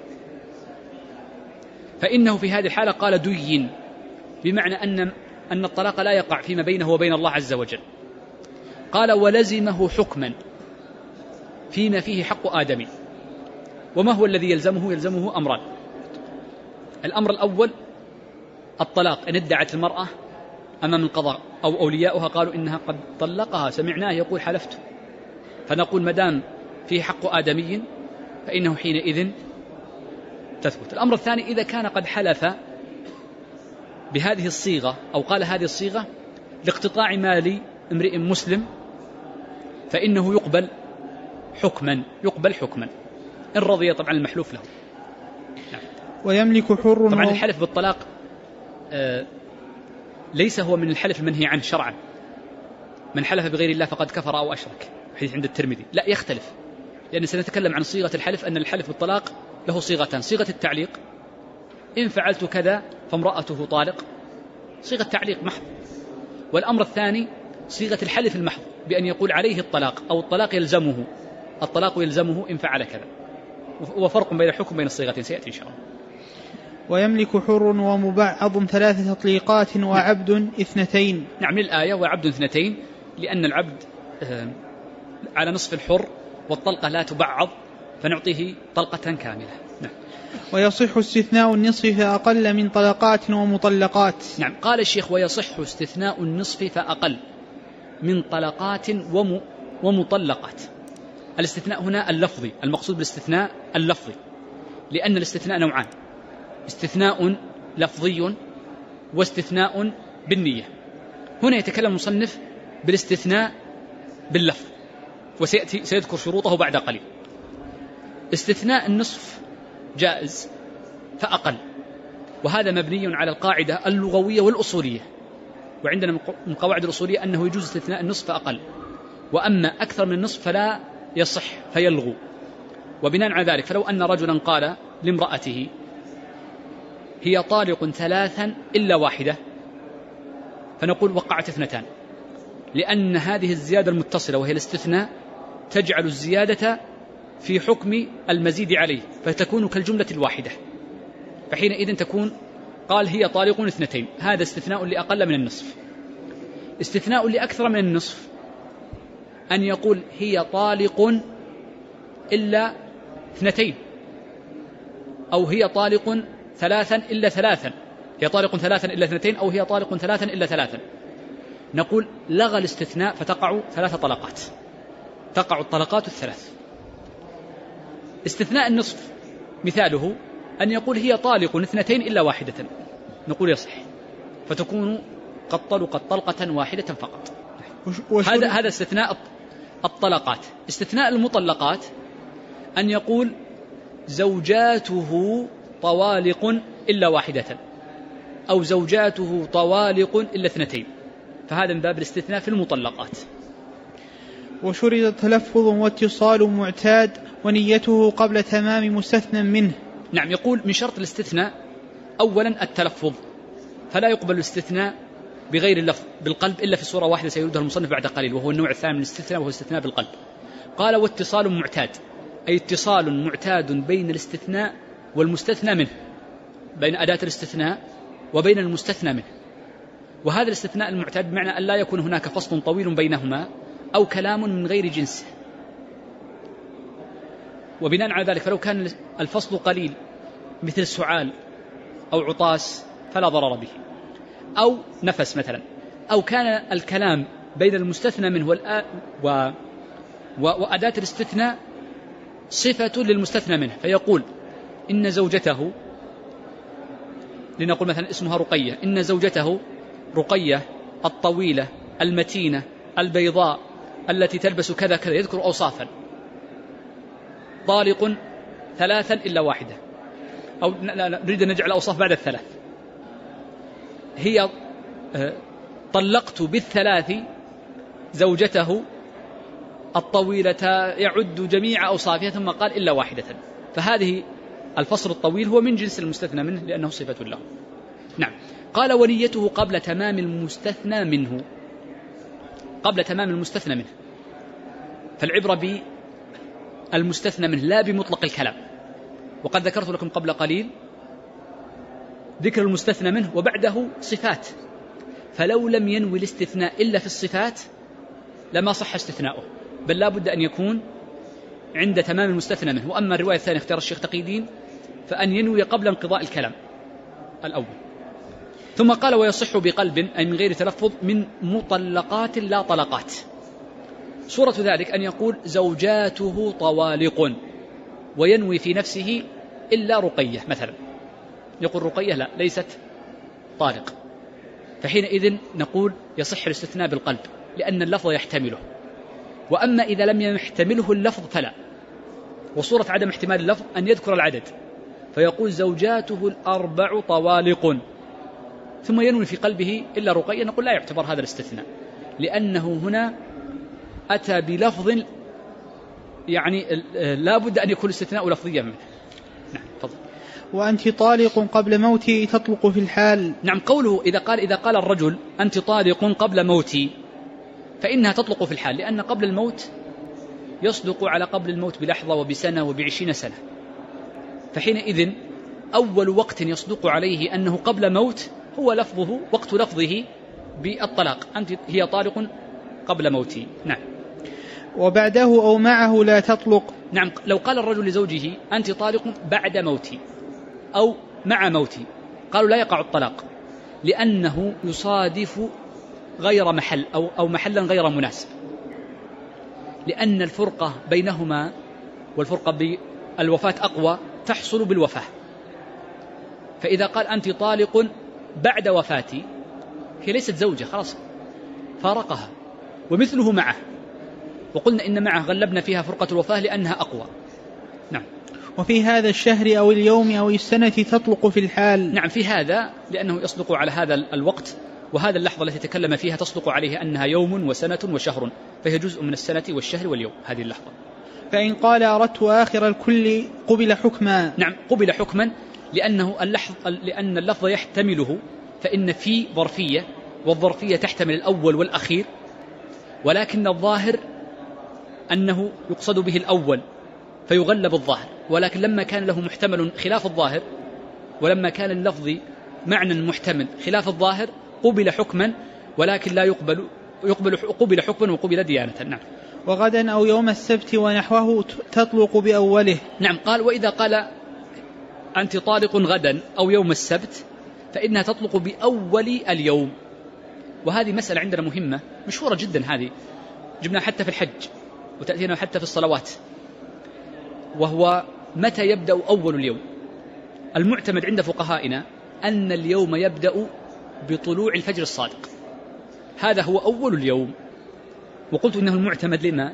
فإنه في هذه الحالة قال دين، بمعنى أن الطلاق لا يقع فيما بينه وبين الله عز وجل. قال ولزمه حكما فيما فيه حق آدمي. وما هو الذي يلزمه؟ يلزمه أمران. الأمر الأول الطلاق، إن ادعت المرأة أمام القضاء أو أولياؤها قالوا إنها قد طلقها، سمعناه يقول حلفت، فنقول مدام فيه حق آدمي فإنه حينئذ تثبت. الأمر الثاني إذا كان قد حلف بهذه الصيغة أو قال هذه الصيغة لاقتطاع مال امرئ مسلم فإنه يقبل حكما إن رضي طبعا المحلوف له. نعم. ويملك حر. طبعا الحلف بالطلاق ليس هو من الحلف المنهي عنه شرعا. من حلف بغير الله فقد كفر أو أشرك، حديث عند الترمذي. لا، يختلف، لأن سنتكلم عن صيغة الحلف، أن الحلف بالطلاق له صيغتان: صيغة التعليق إن فعلت كذا فامرأته طالق، صيغة تعليق محض. والأمر الثاني صيغة الحلف المحض، بأن يقول عليه الطلاق أو الطلاق يلزمه إن فعل كذا. وفرق بين الحكم بين الصيغتين سيأتي إن شاء الله. ويملك حر ومبعض 3 تطليقات وعبد 2. نعم، الآية وعبد 2، لأن العبد على نصف الحر والطلقة لا تبعض فنعطيه طلقة كاملة. نعم. ويصح استثناء النصف فأقل من طلقات ومطلقات. نعم، قال الشيخ ويصح استثناء النصف فأقل من طلقات ومطلقات. الاستثناء هنا اللفظي، المقصود بالاستثناء اللفظي، لأن الاستثناء نوعان: استثناء لفظي واستثناء بالنية. هنا يتكلم المصنف بالاستثناء باللفظ، وسيذكر شروطه بعد قليل. استثناء النصف جائز فأقل، وهذا مبني على القاعدة اللغوية والأصولية، وعندنا من قواعد الأصولية أنه يجوز استثناء النصف فأقل، وأما أكثر من النصف فلا يصح فيلغو. وبناء على ذلك فلو أن رجلا قال لامرأته هي طالق 3 إلا واحدة، فنقول وقعت 2، لأن هذه الزيادة المتصلة وهي الاستثناء تجعل الزيادة في حكم المزيد عليه، فتكون كالجملة الواحدة، فحينئذ تكون قال هي طالق 2، هذا استثناء لأقل من النصف. استثناء لأكثر من النصف أن يقول هي طالق إلا 2، أو هي طالق 3 إلا 3، هي طالق 3 إلا 2، أو هي طالق 3 إلا 3. نقول لغى الاستثناء فتقع 3 طلقات، تقع الطلقات 3. استثناء النصف مثاله أن يقول هي طالق 2 إلا 1، نقول يصح، فتكون قد طلقت طلقة واحدة فقط. هذا استثناء الطلقات. استثناء المطلقات أن يقول زوجاته طوالق إلا 1، أو زوجاته طوالق إلا 2، فهذا من باب الاستثناء في المطلقات. وشرط تلفظ واتصال معتاد ونيته قبل تمام مستثنى منه. نعم، يقول من شرط الاستثناء أولا التلفظ، فلا يقبل الاستثناء بغير اللفظ بالقلب إلا في صورة واحدة سيردها المصنف بعد قليل، وهو النوع الثاني من الاستثناء، وهو الاستثناء بالقلب. قال واتصال معتاد، أي اتصال معتاد بين الاستثناء والمستثنى منه، بين أداة الاستثناء وبين المستثنى منه. وهذا الاستثناء المعتاد بمعنى أن لا يكون هناك فصل طويل بينهما أو كلام من غير جنسه. وبناء على ذلك فلو كان الفصل قليل مثل سعال أو عطاس فلا ضرر به، أو نفس مثلا، أو كان الكلام بين المستثنى منه وأداة الاستثناء صفة للمستثنى منه، فيقول إن زوجته، لنقول مثلا اسمها رقية، إن زوجته رقية الطويلة المتينة البيضاء التي تلبس كذا كذا، يذكر أوصافا، طالق 3 إلا 1، أو نريد أن نجعل أوصاف بعد 3. هي طلقت بال3 زوجته الطويلة، يعد جميع أوصافها ثم قال إلا 1، فهذه الفصل الطويل هو من جنس المستثنى منه لأنه صفة له. نعم. قال ونيته قبل تمام المستثنى منه، قبل تمام المستثنى منه، فالعبرة بالمستثنى منه لا بمطلق الكلام. وقد ذكرت لكم قبل قليل ذكر المستثنى منه وبعده صفات، فلو لم ينوي الاستثناء إلا في الصفات لما صح استثناؤه، بل لا بد أن يكون عند تمام المستثنى منه. وأما الرواية الثانية اختيار الشيخ تقي الدين فأن ينوي قبل انقضاء الكلام الأول. ثم قال ويصح بقلب، أي من غير تلفظ، من مطلقات لا طلقات. صورة ذلك أن يقول زوجاته طوالق وينوي في نفسه إلا رقية مثلا، يقول رقية لا ليست طالق، فحينئذ نقول يصح الاستثناء بالقلب لأن اللفظ يحتمله. وأما إذا لم يحتمله اللفظ فلا. وصورة عدم احتمال اللفظ أن يذكر العدد فيقول زوجاته 4 طوالق ثم ينوي في قلبه إلا رقية، نقول لا يعتبر هذا الاستثناء لأنه هنا أتى بلفظ يعني لا بد أن يكون الاستثناء لفظيا منه. نعم تفضل. وأنت طالق قبل موتي تطلق في الحال. نعم، قوله إذا قال الرجل أنت طالق قبل موتي فإنها تطلق في الحال، لأن قبل الموت يصدق على قبل الموت بلحظة وبسنة وب20 سنة، فحينئذ أول وقت يصدق عليه أنه قبل موت هو لفظه، وقت لفظه بالطلاق، أنت هي طالق قبل موتي. نعم. وبعده أو معه لا تطلق. نعم، لو قال الرجل لزوجه أنت طالق بعد موتي أو مع موتي قالوا لا يقع الطلاق، لأنه يصادف غير محل أو محلا غير مناسب، لأن الفرقة بينهما والفرقة بالوفاة أقوى تحصل بالوفاة. فإذا قال أنت طالق بعد وفاتي هي ليست زوجة، خلاص فارقها. ومثله معه، وقلنا إن معه غلبنا فيها فرقة الوفاة لأنها أقوى. نعم. وفي هذا الشهر أو اليوم أو السنة تطلق في الحال. نعم، في هذا لأنه يصدق على هذا الوقت، وهذا اللحظة التي تكلم فيها تصدق عليه أنها يوم وسنة وشهر، فهي جزء من السنة والشهر واليوم هذه اللحظة. فإن قال أردت آخر الكل قبل حكما. نعم، قبل حكما لأن اللفظ يحتمله، فإن في ظرفية، والظرفية تحتمل الأول والأخير، ولكن الظاهر أنه يقصد به الأول فيغلب الظاهر، ولكن لما كان له محتمل خلاف الظاهر، ولما كان اللفظ معنى محتمل خلاف الظاهر قبل حكما، ولكن لا قبل حكما وقبل ديانة. نعم. وغدا أو يوم السبت ونحوه تطلق بأوله. نعم. قال وإذا قال أنت طالق غدا أو يوم السبت فإنها تطلق بأول اليوم. وهذه مسألة عندنا مهمة مشهورة جدا، هذه جبنا حتى في الحج وتأتينا حتى في الصلوات، وهو متى يبدأ أول اليوم. المعتمد عند فقهائنا أن اليوم يبدأ بطلوع الفجر الصادق، هذا هو أول اليوم. وقلت إنه المعتمد لما؟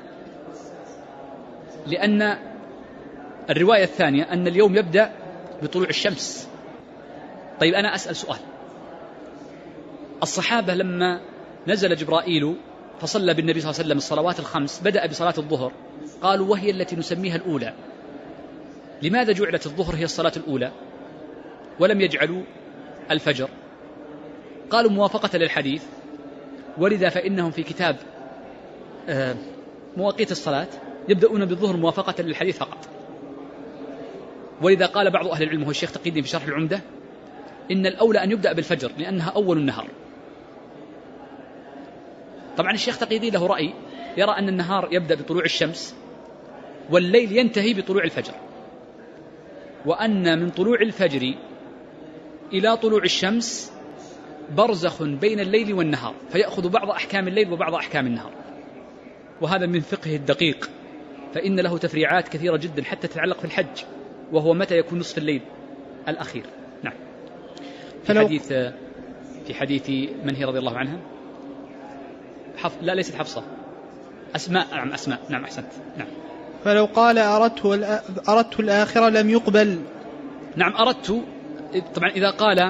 لأن الرواية الثانية أن اليوم يبدأ بطلوع الشمس. طيب أنا أسأل سؤال، الصحابة لما نزل جبرائيل فصلى بالنبي صلى الله عليه وسلم الصلوات الخمس، بدأ بصلاة الظهر، قالوا وهي التي نسميها الأولى، لماذا جعلت الظهر هي الصلاة الأولى ولم يجعلوا الفجر؟ قالوا موافقة للحديث، ولذا فإنهم في كتاب مواقيت الصلاة يبدأون بالظهر موافقة للحديث فقط. ولذا قال بعض أهل العلم، هو الشيخ تقي الدين في شرح العمدة، إن الأولى أن يبدأ بالفجر لأنها أول النهار. طبعا الشيخ تقي الدين له رأي، يرى أن النهار يبدأ بطلوع الشمس والليل ينتهي بطلوع الفجر، وأن من طلوع الفجر إلى طلوع الشمس برزخ بين الليل والنهار، فيأخذ بعض أحكام الليل وبعض أحكام النهار. وهذا من فقه الدقيق، فإن له تفريعات كثيرة جدا حتى تتعلق في الحج، وهو متى يكون نصف الليل الأخير. نعم. في حديث من هي رضي الله عنها؟ لا ليست حفصة، أسماء. نعم أسماء. نعم أحسنت. نعم. فلو قال أردت الآخرة لم يقبل. نعم أردت، طبعا إذا قال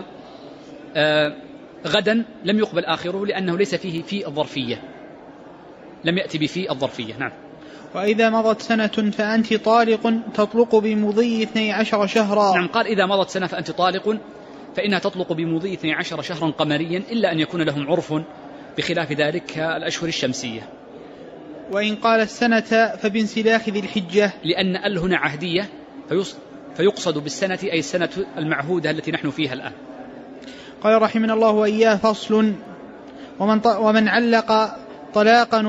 غدا لم يقبل آخره لأنه ليس فيه في الظرفية، لم يأتي بفي الظرفية. نعم. وإذا مضت سنة فأنت طالق تطلق بمضي 12 شهرا. نعم. قال إذا مضت سنة فأنت طالق فإنها تطلق بمضي 12 شهرا قمريا، إلا أن يكون لهم عرف بخلاف ذلك كالأشهر الشمسية. وإن قال السنة فبانسلاخ ذي الحجة، لأن ال هنا عهدية فيقصد بالسنة أي السنة المعهودة التي نحن فيها الآن. قال رحمنا الله وإياه فصل: ومن علق طلاقا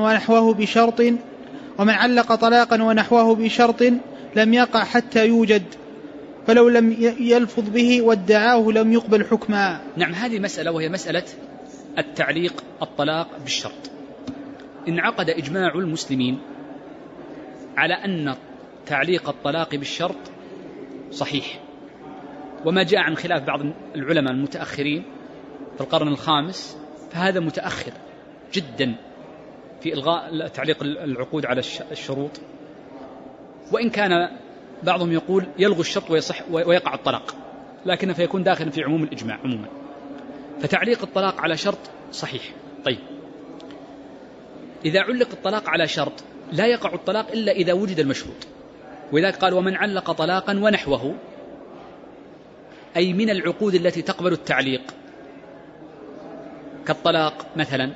ونحوه بشرط لم يقع حتى يوجد، فلو لم يلفظ به وادعاه لم يقبل حكما. نعم. هذه مسألة، وهي مسألة التعليق الطلاق بالشرط. انعقد إجماع المسلمين على أن تعليق الطلاق بالشرط صحيح، وما جاء عن خلاف بعض العلماء المتأخرين في القرن الخامس فهذا متأخر جدا في إلغاء تعليق العقود على الشروط، وإن كان بعضهم يقول يلغو الشرط ويصح ويقع الطلاق، لكن فيكون داخلا في عموم الإجماع عموما. فتعليق الطلاق على شرط صحيح. طيب إذا علق الطلاق على شرط لا يقع الطلاق إلا إذا وجد المشروط، ولذلك قال ومن علق طلاقا ونحوه، أي من العقود التي تقبل التعليق كالطلاق مثلا،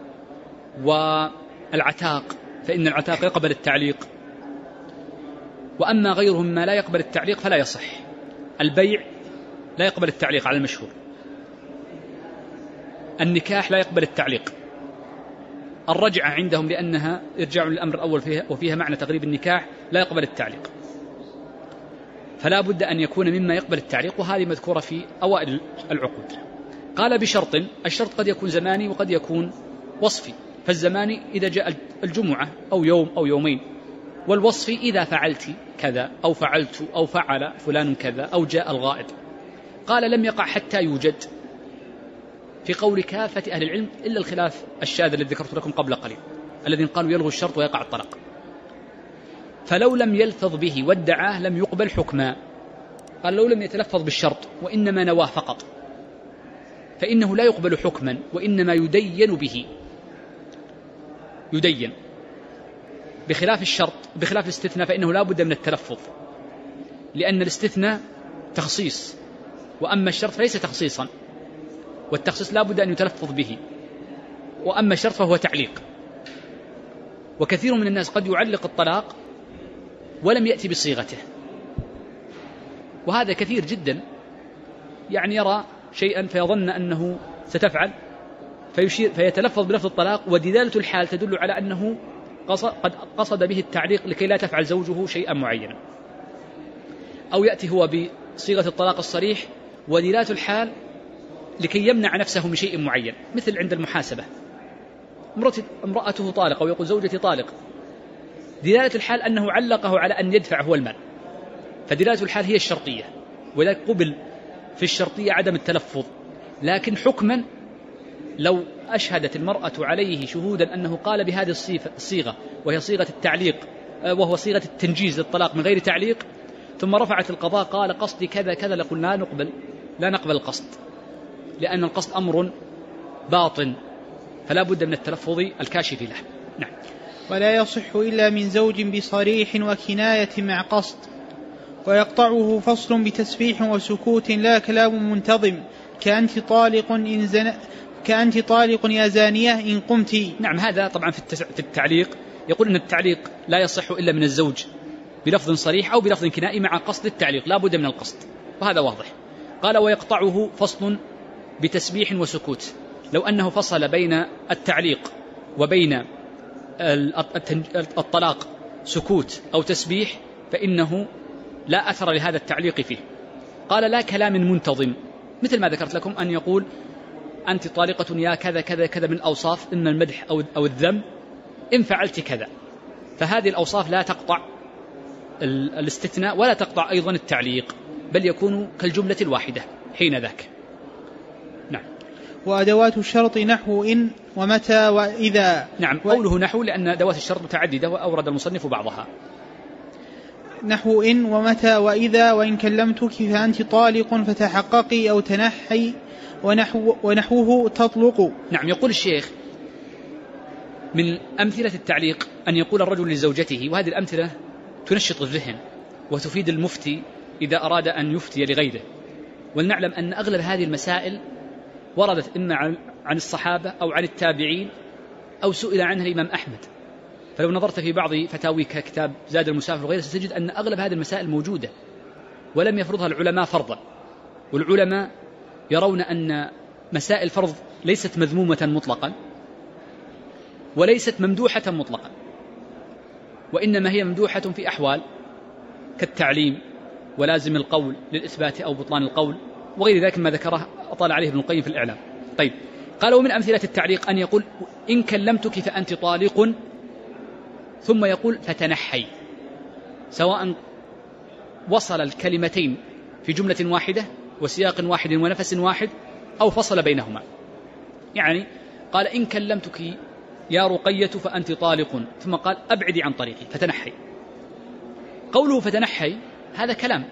والعتاق فإن العتاق يقبل التعليق، وأما غيره مما لا يقبل التعليق فلا يصح. البيع لا يقبل التعليق على المشهور، النكاح لا يقبل التعليق، الرجعة عندهم لأنها إرجاع للأمر الأول وفيها معنى تغريب النكاح لا يقبل التعليق، فلا بد أن يكون مما يقبل التعليق، وهذه مذكورة في أوائل العقود. قال بشرط، الشرط قد يكون زماني وقد يكون وصفي، فالزماني إذا جاء الجمعة أو يوم أو يومين، والوصف إذا فعلت كذا أو فعلت أو فعل فلان كذا أو جاء الغائب. قال لم يقع حتى يوجد في قول كافة أهل العلم إلا الخلاف الشاذ الذي ذكرت لكم قبل قليل الذين قالوا يلغو الشرط ويقع الطلاق. فلو لم يلفظ به وادعاه لم يقبل حكما. قال لو لم يتلفظ بالشرط وإنما نواه فقط فإنه لا يقبل حكما وإنما يدين به، يدين، بخلاف الشرط بخلاف الاستثناء فإنه لا بد من التلفظ، لأن الاستثناء تخصيص وأما الشرط فليس تخصيصا، والتخصيص لا بد أن يتلفظ به، وأما الشرط فهو تعليق. وكثير من الناس قد يعلق الطلاق ولم يأتي بصيغته، وهذا كثير جدا، يعني يرى شيئا فيظن أنه ستفعل فيتلفظ بلفظ الطلاق ودلالة الحال تدل على أنه قد قصد به التعليق لكي لا تفعل زوجه شيئا معينا، أو يأتي هو بصيغة الطلاق الصريح ودلالة الحال لكي يمنع نفسه من شيء معين، مثل عند المحاسبة امرأته طالقة ويقول زوجتي طالق، دلالة الحال أنه علقه على أن يدفع هو المال، فدلالة الحال هي الشرطية، ولذلك قبل في الشرطية عدم التلفظ. لكن حكما لو أشهدت المرأة عليه شهودا أنه قال بهذه الصيغة وهي صيغة التعليق وهو صيغة التنجيز للطلاق من غير تعليق، ثم رفعت القضاء قال قصدي كذا كذا، لقل لا نقبل القصد، لأن القصد أمر باطن فلا بد من التلفظ الكاشف له. نعم. ولا يصح إلا من زوج بصريح وكناية مع قصد، ويقطعه فصل بتسبيح وسكوت لا كلام منتظم كأنت طالق يا زانية إن قمت. نعم. هذا طبعا في التعليق يقول أن التعليق لا يصح إلا من الزوج بلفظ صريح أو بلفظ كنائي مع قصد التعليق، لا بد من القصد، وهذا واضح. قال ويقطعه فصل بتسبيح وسكوت، لو أنه فصل بين التعليق وبين الطلاق سكوت أو تسبيح فإنه لا أثر لهذا التعليق فيه. قال لا كلام منتظم، مثل ما ذكرت لكم أن يقول أنت طالقة يا كذا كذا كذا من أوصاف إما المدح أو الذم إن فعلت كذا، فهذه الأوصاف لا تقطع الاستثناء ولا تقطع أيضا التعليق، بل يكون كالجملة الواحدة حين ذاك. نعم. وأدوات الشرط نحو إن ومتى وإذا. نعم. قوله نحو لأن أدوات الشرط متعددة وأورد المصنف بعضها. نحو إن ومتى وإذا وإن كلمتك فأنت طالق فتحققي أو تنحي ونحوه تطلق. نعم. يقول الشيخ من أمثلة التعليق أن يقول الرجل لزوجته، وهذه الأمثلة تنشط الذهن وتفيد المفتي إذا أراد أن يفتي لغيره. ولنعلم أن أغلب هذه المسائل وردت إما عن الصحابة أو عن التابعين أو سئل عنها الإمام أحمد، فلو نظرت في بعض فتاوي ككتاب زاد المسافر وغيره ستجد أن أغلب هذه المسائل موجودة ولم يفرضها العلماء فرضا، والعلماء يرون أن مسائل فرض ليست مذمومة مطلقا وليست ممدوحة مطلقا، وإنما هي ممدوحة في أحوال كالتعليم ولازم القول للإثبات أو بطلان القول وغير ذلك ما ذكره أطال عليه ابن القيم في الإعلام. طيب. قال ومن أمثلة التعليق أن يقول إن كلمتك فأنت طالق ثم يقول فتنحي، سواء وصل الكلمتين في جملة واحدة وسياق واحد ونفس واحد أو فصل بينهما. يعني قال إن كلمتك يا رقية فأنت طالق ثم قال أبعدي عن طريقي فتنحي. قوله فتنحي هذا كلام،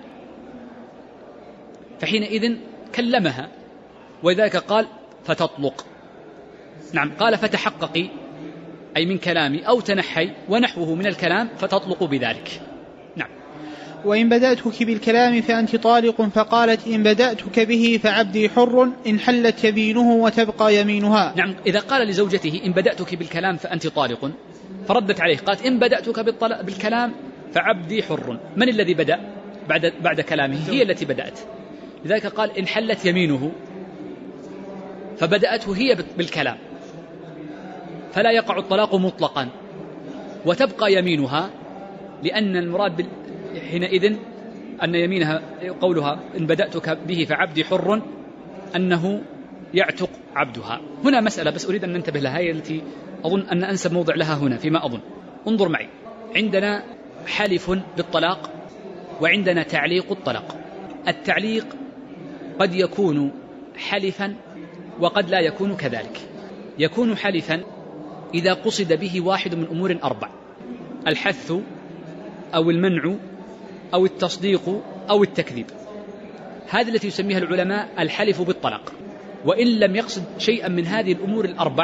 فحينئذ كلمها، وذلك قال فتطلق. نعم. قال فتحققي أي من كلامي أو تنحي ونحوه من الكلام فتطلق بذلك. نعم. وإن بدأتك بالكلام فأنت طالق فقالت إن بدأتك به فعبدي حر إن حلت يمينه وتبقى يمينها. نعم. إذا قال لزوجته إن بدأتك بالكلام فأنت طالق فردت عليه قالت إن بدأتك بالكلام فعبدي حر، من الذي بدأ بعد كلامه؟ هي التي بدأت، لذلك قال إن حلت يمينه فبدأته هي بالكلام فلا يقع الطلاق مطلقا وتبقى يمينها، لأن المراد حينئذ أن يمينها قولها إن بدأتك به فعبدي حر أنه يعتق عبدها. هنا مسألة بس أريد أن ننتبه لها، هي التي أظن أن أنسب موضع لها هنا فيما أظن. انظر معي، عندنا حلف بالطلاق وعندنا تعليق الطلاق. التعليق قد يكون حلفا وقد لا يكون كذلك. يكون حلفا إذا قصد به واحد من أمور 4: الحث أو المنع أو التصديق أو التكذيب. هذه التي يسميها العلماء الحلف بالطلاق. وإن لم يقصد شيئا من هذه الأمور 4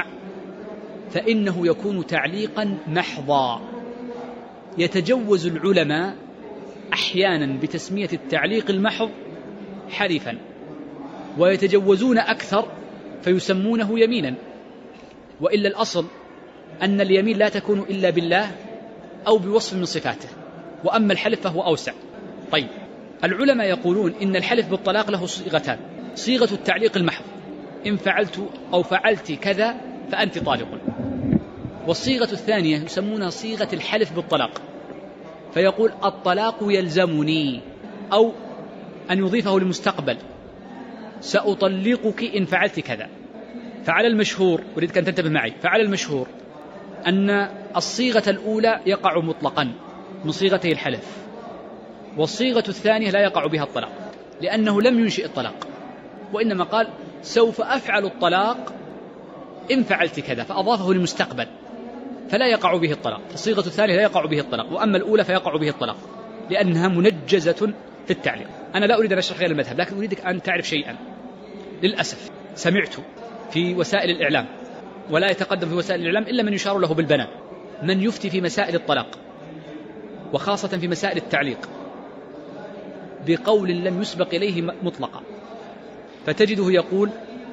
فإنه يكون تعليقا محضا. يتجوز العلماء أحيانا بتسمية التعليق المحض حلفا، ويتجوزون أكثر فيسمونه يمينا، وإلا الأصل أن اليمين لا تكون إلا بالله أو بوصف من صفاته، وأما الحلف فهو أوسع. طيب، العلماء يقولون إن الحلف بالطلاق له صيغتان: صيغة التعليق المحض، إن فعلت أو فعلت كذا فأنت طالق، والصيغة الثانية يسمونها صيغة الحلف بالطلاق، فيقول الطلاق يلزمني، أو أن يضيفه للمستقبل: سأطلقك إن فعلت كذا. فعلى المشهور، أريدك أن تنتبه معي، فعلى المشهور أن الصيغة الأولى يقع مطلقا من صيغتي الحلف، والصيغة الثانية لا يقع بها الطلاق، لأنه لم ينشئ الطلاق، وإنما قال سوف أفعل الطلاق إن فعلت كذا، فأضافه للمستقبل، فلا يقع به الطلاق. الصيغة الثانية لا يقع به الطلاق، وأما الأولى فيقع به الطلاق لأنها منجزة في التعليق. أنا لا أريد أن أشرح غير المذهب، لكن أريدك أن تعرف شيئا. للأسف سمعت في وسائل الإعلام، ولا يتقدم في وسائل الإعلام إلا من يشار له بالبنان، من يفتي في مسائل الطلاق وخاصة في مسائل التعليق بقول لم يسبق إليه مطلقا، فتجده يقول: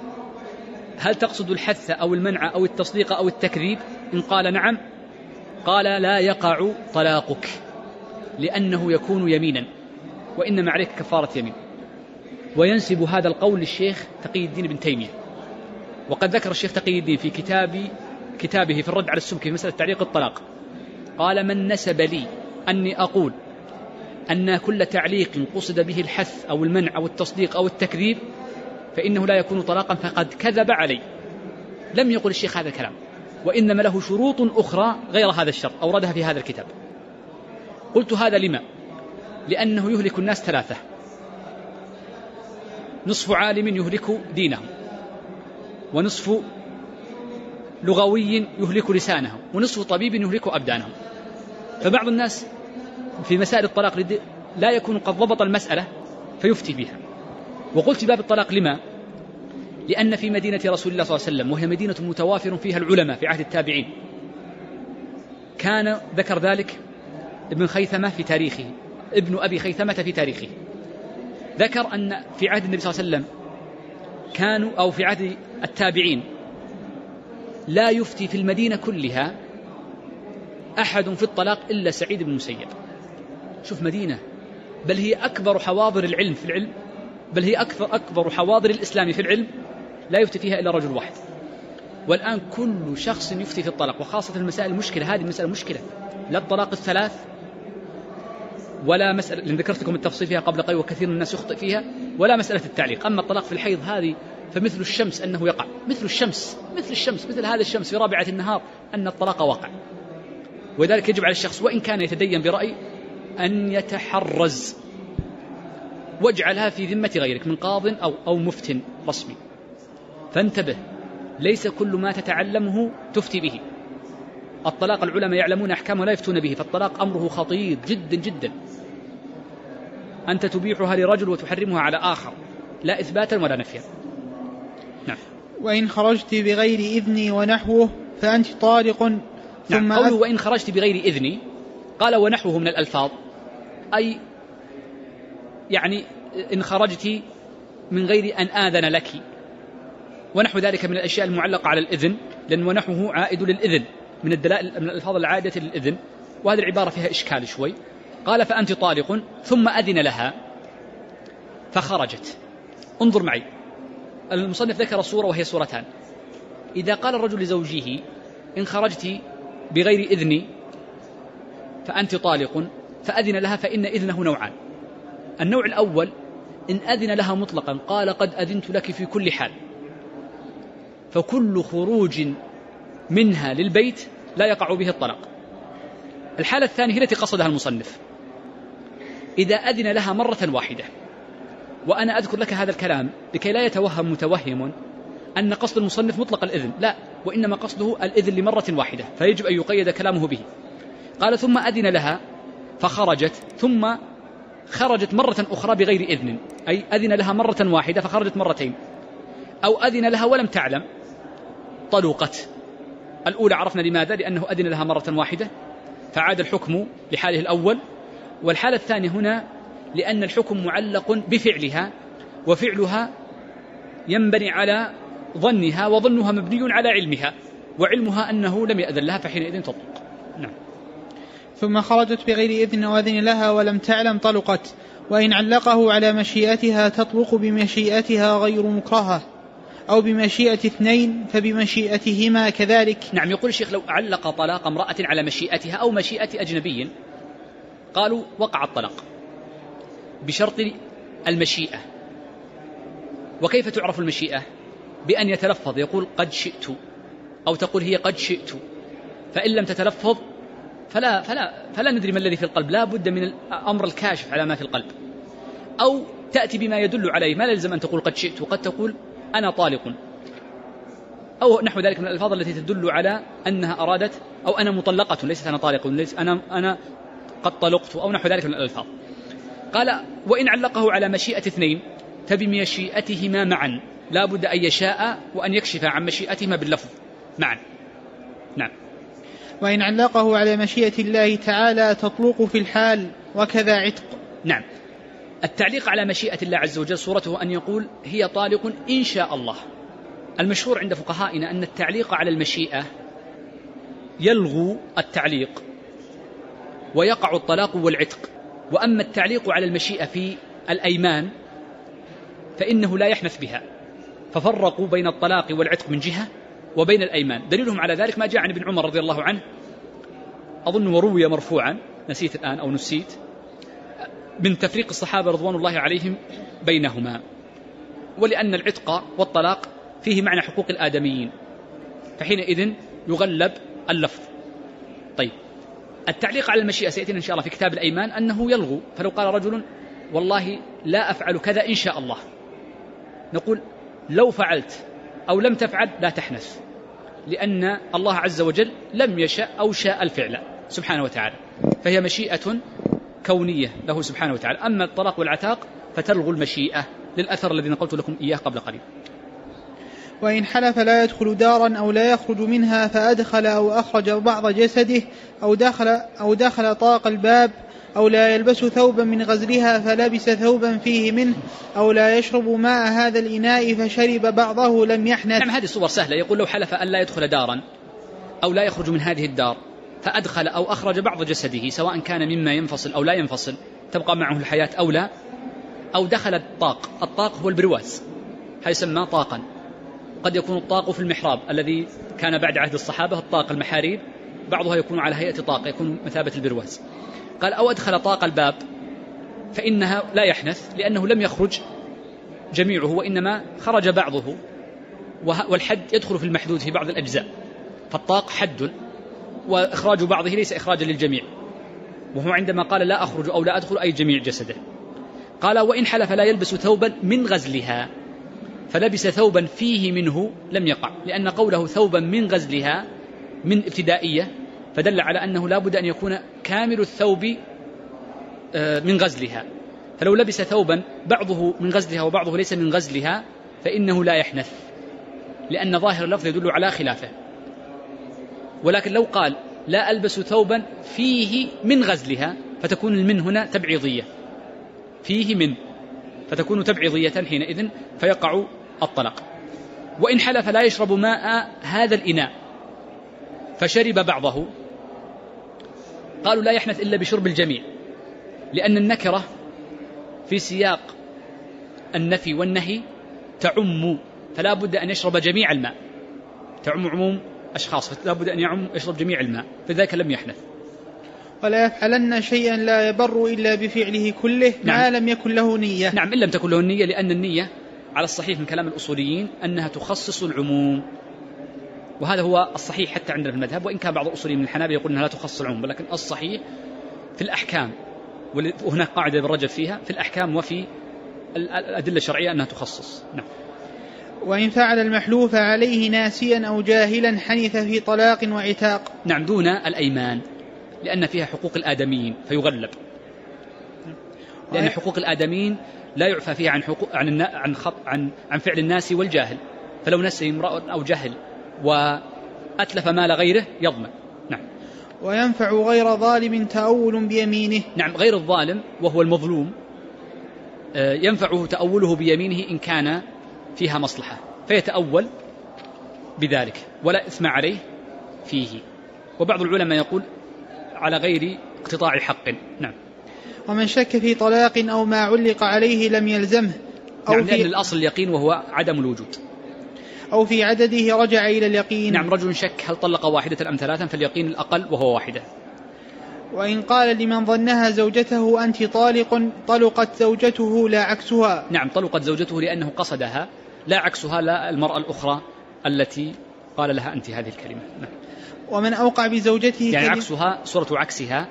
هل تقصد الحث أو المنع أو التصديق أو التكذيب؟ إن قال نعم، قال لا يقع طلاقك، لأنه يكون يمينا، وإنما عليك كفارة يمين. وينسب هذا القول للشيخ تقي الدين بن تيمية، وقد ذكر الشيخ تقي الدين في كتابه في الرد على السبكي في مسألة تعليق الطلاق، قال: من نسب لي أني أقول أن كل تعليق قصد به الحث أو المنع أو التصديق أو التكذيب فإنه لا يكون طلاقا فقد كذب علي. لم يقل الشيخ هذا الكلام، وإنما له شروط أخرى غير هذا الشرط أوردها في هذا الكتاب. قلت هذا لما؟ لأنه يهلك الناس 3: نصف عالم يهلك دينه، ونصف لغوي يهلك لسانه، ونصف طبيب يهلك أبدانه. فبعض الناس في مسائل الطلاق لا يكون قد ضبط المسألة فيفتي بها. وقلت باب الطلاق لما؟ لأن في مدينة رسول الله صلى الله عليه وسلم، وهي مدينة متوافر فيها العلماء في عهد التابعين، كان ذكر ذلك ابن خيثمة في تاريخه، ابن أبي خيثمة في تاريخه، ذكر أن في عهد النبي صلى الله عليه وسلم كانوا، أو في عهد التابعين، لا يفتي في المدينة كلها أحد في الطلاق إلا سعيد بن المسيب. شوف مدينة، بل هي أكبر حواضر العلم في العلم، بل هي أكبر حواضر الإسلام في العلم، لا يفتي فيها إلا رجل واحد. والآن كل شخص يفتي في الطلاق، وخاصة المسائل المشكلة، هذه المسألة مشكلة، لا الطلاق الثلاث، ولا مسألة اللي ذكرت لكم التفصيل فيها قبل قليل وكثير من الناس يخطئ فيها، ولا مسألة التعليق. أما الطلاق في الحيض هذه فمثل الشمس أنه يقع، مثل الشمس، مثل هذا الشمس في رابعة النهار أن الطلاق وقع. وذلك يجب على الشخص وإن كان يتدين برأي أن يتحرز، واجعلها في ذمة غيرك من قاض أو مفتن رسمي. فانتبه، ليس كل ما تتعلمه تفتي به. الطلاق العلماء يعلمون أحكامه لا يفتون به، فالطلاق أمره خطير جدا جدا. أنت تبيحها لرجل وتحرمها على آخر، لا إثباتا ولا نفيا. نعم. وإن خرجت بغير إذني ونحوه فأنت طالق. ثم قوله وإن خرجت بغير إذني، قال ونحوه من الألفاظ، أي يعني إن خرجت من غير أن آذن لك، ونحو ذلك من الأشياء المعلقة على الإذن، لأن ونحوه عائد للإذن، من الدلائل من الألفاظ العائدة للإذن، وهذه العبارة فيها إشكال شوي. قال فأنت طالق، ثم أذن لها فخرجت. انظر معي، المصنف ذكر صورة وهي صورتان. إذا قال الرجل لزوجه إن خرجت بغير إذني فأنت طالق، فأذن لها، فإن إذنه نوعان. النوع الأول إن أذن لها مطلقا، قال قد أذنت لك في كل حال، فكل خروج منها للبيت لا يقع به الطلاق. الحالة الثانية هي التي قصدها المصنف، إذا أذن لها مرة واحدة. وأنا أذكر لك هذا الكلام لكي لا يتوهم متوهم أن قصد المصنف مطلق الإذن، لا، وإنما قصده الإذن لمرة واحدة، فيجب أن يقيد كلامه به. قال ثم أذن لها فخرجت، ثم خرجت مرة أخرى بغير إذن، أي أذن لها مرة واحدة فخرجت مرتين، أو أذن لها ولم تعلم طلقت. الأولى عرفنا لماذا، لأنه أذن لها مرة واحدة فعاد الحكم لحاله الأول، والحالة الثانية هنا لأن الحكم معلق بفعلها، وفعلها ينبني على ظنها، وظنها مبني على علمها، وعلمها أنه لم يأذن لها فحينئذ تطلق. نعم. ثم خرجت بغير إذن وأذن لها ولم تعلم طلقت، وإن علقه على مشيئتها تطلق بمشيئتها غير مكرهة، أو بمشيئة اثنين فبمشيئتهما كذلك. نعم. يقول الشيخ لو علق طلاق امرأة على مشيئتها أو مشيئة أجنبي، قالوا وقع الطلاق بشرط المشيئة. وكيف تعرف المشيئة؟ بأن يتلفظ، يقول قد شئت، أو تقول هي قد شئت، فإن لم تتلفظ فلا ندري ما الذي في القلب، لا بد من الأمر الكاشف على ما في القلب، أو تأتي بما يدل عليه، ما لازم أن تقول قد شئت، وقد تقول أنا طالق، أو نحو ذلك من الألفاظ التي تدل على أنها أرادت، أو أنا مطلقة ليست أنا طالق، ليس أنا قد طلقت، أو نحو ذلك من الألفاظ. قال وإن علقه على مشيئة اثنين فبمشيئتهما معا، لا بد أن يشاء وأن يكشف عن مشيئتهما باللفظ معا. نعم. وإن علقه على مشيئة الله تعالى تطلق في الحال، وكذا عتق. نعم. التعليق على مشيئة الله عز وجل صورته أن يقول هي طالق إن شاء الله. المشهور عند فقهائنا أن التعليق على المشيئة يلغو التعليق ويقع الطلاق والعتق، وأما التعليق على المشيئة في الأيمان فإنه لا يحنث بها، ففرقوا بين الطلاق والعتق من جهة وبين الأيمان. دليلهم على ذلك ما جاء عن ابن عمر رضي الله عنه، أظن وروي مرفوعا، نسيت الآن أو نسيت، من تفريق الصحابة رضوان الله عليهم بينهما، ولأن العتق والطلاق فيه معنى حقوق الآدميين، فحينئذ يغلب اللفظ. طيب، التعليق على المشيئة سيأتينا إن شاء الله في كتاب الأيمان أنه يلغو، فلو قال رجل والله لا أفعل كذا إن شاء الله، نقول لو فعلت أو لم تفعل لا تحنث، لأن الله عز وجل لم يشأ أو شاء الفعل سبحانه وتعالى، فهي مشيئة كونية له سبحانه وتعالى. أما الطلاق والعتاق فتلغو المشيئة، للأثر الذي نقلت لكم إياه قبل قليل. وإن حلف لا يدخل دارا أو لا يخرج منها فأدخل أو أخرج بعض جسده أو دخل طاق الباب، أو لا يلبس ثوبا من غزلها فلبس ثوبا فيه منه، أو لا يشرب ماء هذا الإناء فشرب بعضه لم يحنث. نعم، هذه صور سهلة. يقول لو حلف أن لا يدخل دارا أو لا يخرج من هذه الدار فأدخل أو أخرج بعض جسده، سواء كان مما ينفصل أو لا ينفصل تبقى معه الحياة أو لا، أو دخل الطاق هو البرواز، هيسمى طاقا. قد يكون الطاق في المحراب الذي كان بعد عهد الصحابة، الطاق المحاريب بعضها يكون على هيئة طاق، يكون مثابة البرواز. قال أو أدخل طاق الباب فإنها لا يحنث، لأنه لم يخرج جميعه وإنما خرج بعضه، والحد يدخل في المحدود في بعض الأجزاء، فالطاق حد، وإخراج بعضه ليس إخراجا للجميع، وهو عندما قال لا أخرج أو لا أدخل أي جميع جسده. قال وإن حلف لا يلبس ثوبا من غزلها فلبس ثوبا فيه منه لم يقع، لأن قوله ثوبا من غزلها من ابتدائية، فدل على أنه لا بد أن يكون كامل الثوب من غزلها، فلو لبس ثوبا بعضه من غزلها وبعضه ليس من غزلها فإنه لا يحنث، لأن ظاهر اللفظ يدل على خلافه. ولكن لو قال لا ألبس ثوبا فيه من غزلها فتكون المن هنا تبعيضية، فيه من فتكون تبعيضية حينئذ فيقع الطلاق. وإن حلف لا يشرب ماء هذا الإناء فشرب بعضه، قالوا لا يحنث إلا بشرب الجميع، لأن النكرة في سياق النفي والنهي تعم، فلا بد أن يشرب جميع الماء، تعم عموم أشخاص، فلا بد أن يشرب جميع الماء، فذلك لم يحنث. ولا يفعلن شيئا لا يبر إلا بفعله كله. نعم. ما لم يكن له نية. نعم، إن لم تكن له النية، لأن النية على الصحيح من كلام الأصوليين أنها تخصص العموم، وهذا هو الصحيح حتى عندنا في المذهب، وإن كان بعض الأصوليين من الحنابلة يقول أنها لا تخص العموم، ولكن الصحيح في الأحكام، وهناك قاعدة بالرجل فيها في الأحكام وفي الأدلة الشرعية أنها تخصص. نعم. وإن فعل المحلوف عليه ناسيا أو جاهلا حنث في طلاق وعتاق. نعم، دون الأيمان، لأن فيها حقوق الآدميين فيغلب، لأن حقوق الآدميين لا يعفى فيها عن فعل الناس والجاهل، فلو نسي امرأ أو جهل وأتلف مال غيره يضمن. نعم. وينفع غير ظالم تأول بيمينه. نعم، غير الظالم وهو المظلوم ينفعه تأوله بيمينه إن كان فيها مصلحة فيتأول بذلك ولا إثم عليه فيه. وبعض العلماء يقول على غير اقتطاع حق. نعم. ومن شك في طلاق أو ما علق عليه لم يلزمه، أو نعم، لأن الأصل اليقين وهو عدم الوجود، أو في عدده رجع إلى اليقين. نعم، رجل شك هل طلق واحدة أم ثلاثا فاليقين الأقل وهو واحدة. وإن قال لمن ظنها زوجته أنت طالق طلقت زوجته لا عكسها. نعم، طلقت زوجته لأنه قصدها لا عكسها، لا المرأة الأخرى التي قال لها أنت هذه الكلمة. نعم. ومن أوقع بزوجته يعني عكسها، صورة عكسها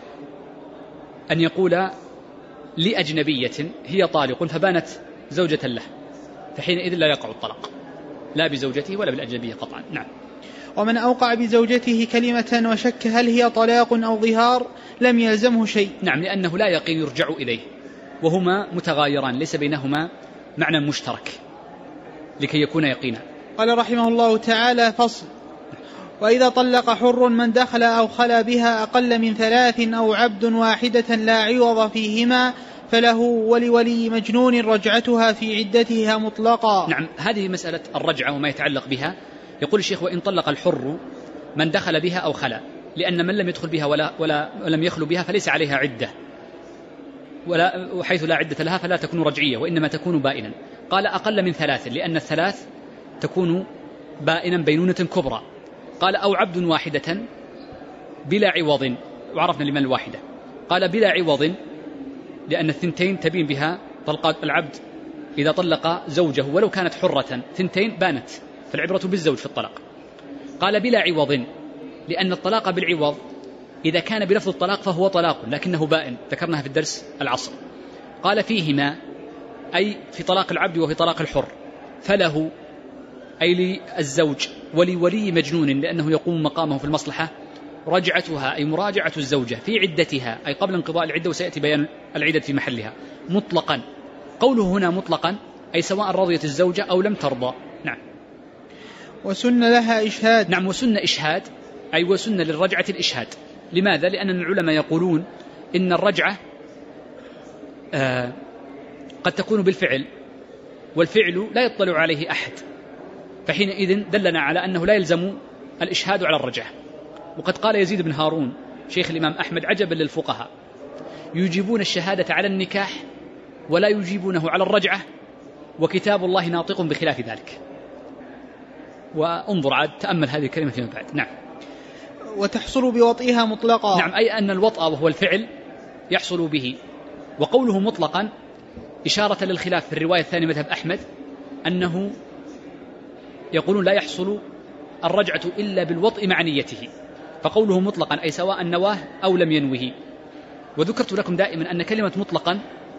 أن يقول لأجنبية هي طالق فبانت زوجة له، فحينئذ لا يقع الطلاق لا بزوجته ولا بالأجنبية قطعا. نعم. ومن أوقع بزوجته كلمة وشك هل هي طلاق أو ظهار لم يلزمه شيء. نعم، لأنه لا يقين يرجع إليه، وهما متغايران ليس بينهما معنى مشترك لكي يكون يقينا. قال رحمه الله تعالى: فصل. وإذا طلق حر من دخل أو خلا بها أقل من 3 أو عبد واحدة لا عوض فيهما فله ولولي مجنون رجعتها في عدتها مطلقا. نعم، هذه مسألة الرجعة وما يتعلق بها. يقول الشيخ: وإن طلق الحر من دخل بها أو خلا، لأن من لم يدخل بها ولم يخلو بها فليس عليها عدة، وحيث لا عدة لها فلا تكون رجعية وإنما تكون بائنا. قال أقل من 3 لأن 3 تكون بائنا بينونة كبرى. قال أو عبد واحدة بلا عوض، وعرفنا لمن الواحدة. قال بلا عوض لأن 2 تبين بها طلقات العبد إذا طلق زوجه ولو كانت حرة 2 بانت، فالعبرة بالزوج في الطلاق. قال بلا عوض لأن الطلاق بالعوض إذا كان بلفظ الطلاق فهو طلاق لكنه بائن، ذكرناها في الدرس العصر. قال فيهما أي في طلاق العبد وفي طلاق الحر فله أي للزوج ولولي مجنون لأنه يقوم مقامه في المصلحة رجعتها أي مراجعة الزوجة في عدتها أي قبل انقضاء العدة، وسيأتي بيان العدة في محلها مطلقا. قوله هنا مطلقا أي سواء رضيت الزوجة أو لم ترضى. نعم. وسن لها إشهاد. نعم، وسن إشهاد أي وسن للرجعة الإشهاد. لماذا؟ لأن العلماء يقولون إن الرجعة قد تكون بالفعل، والفعل لا يطلع عليه أحد، فحينئذ دلنا على أنه لا يلزم الإشهاد على الرجعة. وقد قال يزيد بن هارون شيخ الإمام أحمد: عجبا للفقهاء يجيبون الشهادة على النكاح ولا يجيبونه على الرجعة، وكتاب الله ناطق بخلاف ذلك. وانظر عاد تأمل هذه الكلمة فيما بعد. نعم. وتحصل بوطئها مطلقا. نعم، أي أن الوطأ وهو الفعل يحصل به. وقوله مطلقا إشارة للخلاف في الرواية الثانية مذهب أحمد أنه يقولون لا يحصل الرجعة إلا بالوطء مع نيته، فقوله مطلقا أي سواء نواه أو لم ينوه. وذكرت لكم دائما أن كلمة مطلقا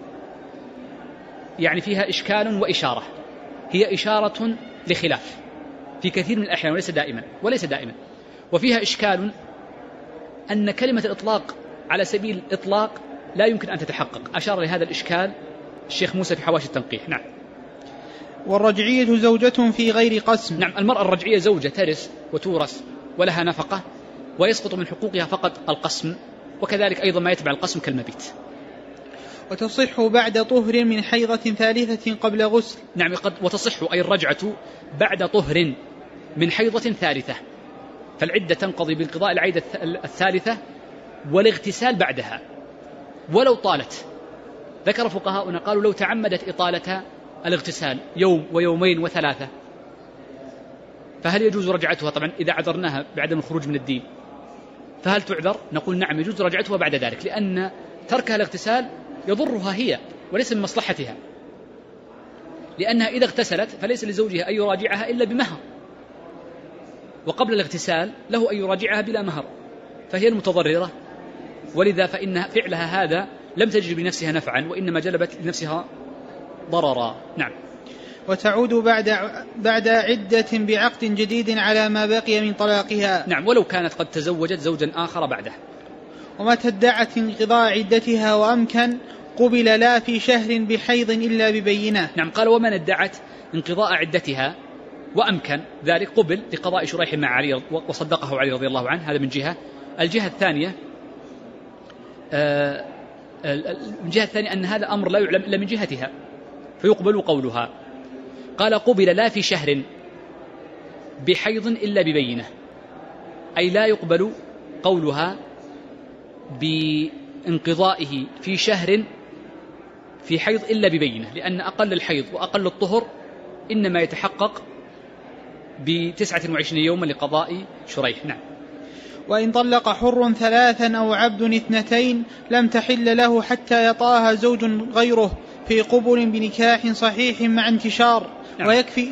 يعني فيها إشكال وإشارة، هي إشارة لخلاف في كثير من الأحيان وليس دائما. وفيها إشكال أن كلمة الإطلاق على سبيل الإطلاق لا يمكن أن تتحقق. أشار لهذا الإشكال الشيخ موسى في حواشي التنقيح. نعم. والرجعية زوجة في غير قسم. نعم، المرأة الرجعية زوجة ترث وتورث ولها نفقة، ويسقط من حقوقها فقط القسم، وكذلك أيضا ما يتبع القسم كالمبيت. وتصح بعد طهر من حيضة 3 قبل غسل. نعم، وتصح أي الرجعة بعد طهر من حيضة 3، فالعدة تنقضي بانقضاء العيدة 3 والاغتسال بعدها ولو طالت. ذكر فقهاؤنا قالوا لو تعمدت إطالة الاغتسال 1 و2 و3 فهل يجوز رجعتها؟ طبعا إذا عذرناها بعدم الخروج من الدين فهل تعذر؟ نقول نعم يجوز رجعتها بعد ذلك، لأن تركها الاغتسال يضرها هي وليس من مصلحتها، لأنها إذا اغتسلت فليس لزوجها أن يراجعها إلا بمهر، وقبل الاغتسال له أن يراجعها بلا مهر، فهي المتضررة، ولذا فإن فعلها هذا لم تجلب بنفسها نفعا وإنما جلبت لنفسها ضررا. نعم. وتعود بعد عدة بعقد جديد على ما بقي من طلاقها. نعم، ولو كانت قد تزوجت زوجا آخر بعده. ومتى ادعت انقضاء عدتها وأمكن قبل لا في شهر بحيض إلا ببينة. نعم، قال ومن ادعت انقضاء عدتها وأمكن ذلك قبل لقضاء شريح مع علي وصدقه علي رضي الله عنه. هذا من جهة. الجهة الثانية أن هذا أمر لا يعلم إلا من جهتها فيقبل قولها. قال قبل لا في شهر بحيض إلا ببينة، أي لا يقبل قولها بانقضائه في شهر في حيض إلا ببينة، لأن أقل الحيض وأقل الطهر إنما يتحقق ب29 يوما لقضاء شريح. نعم. وإن طلق حر 3 أو عبد 2 لم تحل له حتى يطاها زوج غيره في قبل بنكاح صحيح مع انتشار. نعم.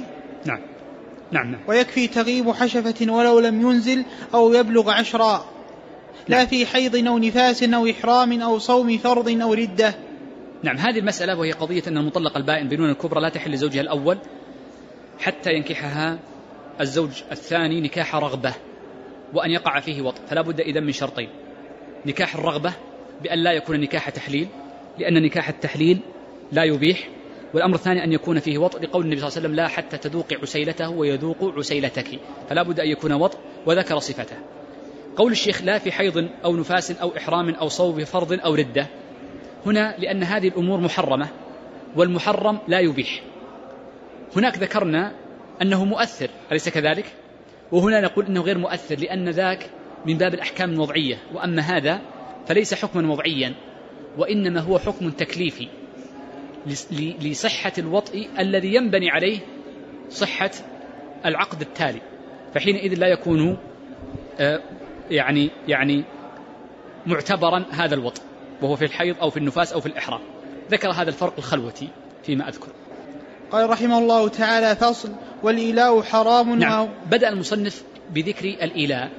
ويكفي تغيب حشفة ولو لم ينزل أو يبلغ 10. لا في حيض أو نفاس أو إحرام أو صوم فرض أو ردة. نعم، هذه المسألة وهي قضية أن المطلق البائن بنون الكبرى لا تحل لزوجها الأول حتى ينكحها الزوج الثاني نكاح رغبة وأن يقع فيه وطء، فلا بد إذن من شرطين: نكاح الرغبة بأن لا يكون نكاح تحليل لأن نكاح التحليل لا يبيح، والأمر الثاني أن يكون فيه وطء لقول النبي صلى الله عليه وسلم لا حتى تذوقي عسيلته ويذوق عسيلتك، فلا بد أن يكون وطء، وذكر صفته. قول الشيخ لا في حيض أو نفاس أو إحرام أو صوم فرض أو ردة، هنا لأن هذه الأمور محرمة والمحرم لا يبيح. هناك ذكرنا أنه مؤثر أليس كذلك؟ وهنا نقول أنه غير مؤثر لأن ذاك من باب الأحكام الوضعية، وأما هذا فليس حكما وضعيا وإنما هو حكم تكليفي لصحة الوطء الذي ينبني عليه صحة العقد التالي، فحينئذ لا يكون يعني معتبرا هذا الوطء وهو في الحيض أو في النفاس أو في الإحرام. ذكر هذا الفرق الخلوتي فيما أذكر. قال رحمه الله تعالى: فصل: والإيلاء حرام. نعم. بدأ المصنف بذكر الإيلاء.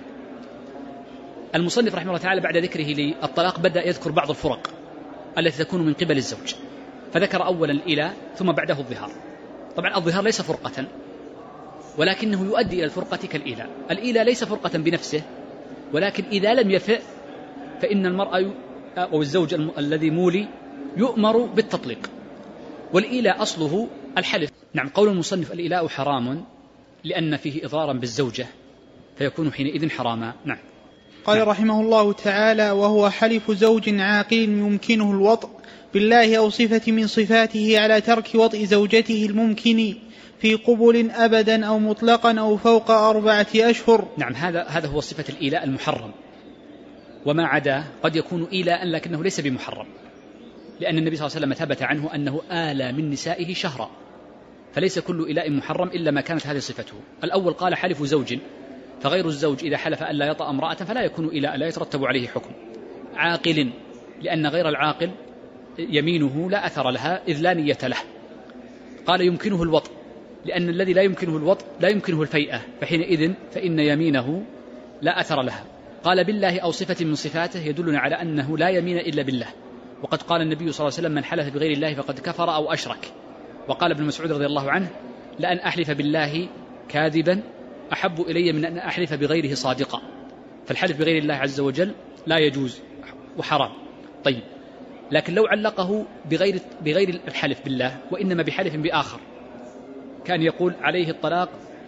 المصنف رحمه الله تعالى بعد ذكره للطلاق بدأ يذكر بعض الفرق التي تكون من قبل الزوج، فذكر أولا الإيلاء ثم بعده الظهار. طبعا الظهار ليس فرقة ولكنه يؤدي إلى الفرقة كالإيلاء. الإيلاء ليس فرقة بنفسه، ولكن إذا لم يفئ فإن المرأة أو الزوج الذي مولي يؤمر بالتطليق، والإيلاء أصله الحلف. نعم. قول المصنف: الإيلاء حرام لأن فيه إضرارا بالزوجة فيكون حينئذ حراما. نعم. قال رحمه الله تعالى: وهو حلف زوج عاقل يمكنه الوطء بالله أو صفة من صفاته على ترك وطء زوجته الممكن في قبل أبدا أو مطلقا أو فوق 4 أشهر. نعم، هذا هو صفة الإيلاء المحرم، وما عدا قد يكون إيلاء لكنه ليس بمحرم، لأن النبي صلى الله عليه وسلم ثبت عنه أنه آلى من نسائه شهرا، فليس كل إيلاء محرم إلا ما كانت هذه صفته. الأول قال حلف زوج، فغير الزوج إذا حلف ألا يطأ امرأة فلا يكون إيلاء، لا يترتب عليه حكم. عاقل، لأن غير العاقل يمينه لا أثر لها إذ لا نية له. قال يمكنه الوطء، لأن الذي لا يمكنه الوطء لا يمكنه الفيئة، فحينئذ فإن يمينه لا أثر لها. قال بالله أو صفة من صفاته، يدلنا على أنه لا يمين إلا بالله، وقد قال النبي صلى الله عليه وسلم: من حلف بغير الله فقد كفر أو أشرك. وقال ابن مسعود رضي الله عنه: لأن أحلف بالله كاذبا أحب إلي من أن أحلف بغيره صادقا. فالحلف بغير الله عز وجل لا يجوز وحرام. طيب، لكن لو علقه بغير الحلف بالله وإنما بحلف بآخر، كان يقول عليه الطلاق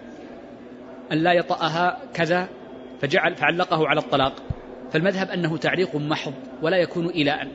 أن لا يطأها كذا فعلقه على الطلاق، فالمذهب أنه تعليق محض ولا يكون إيلاء.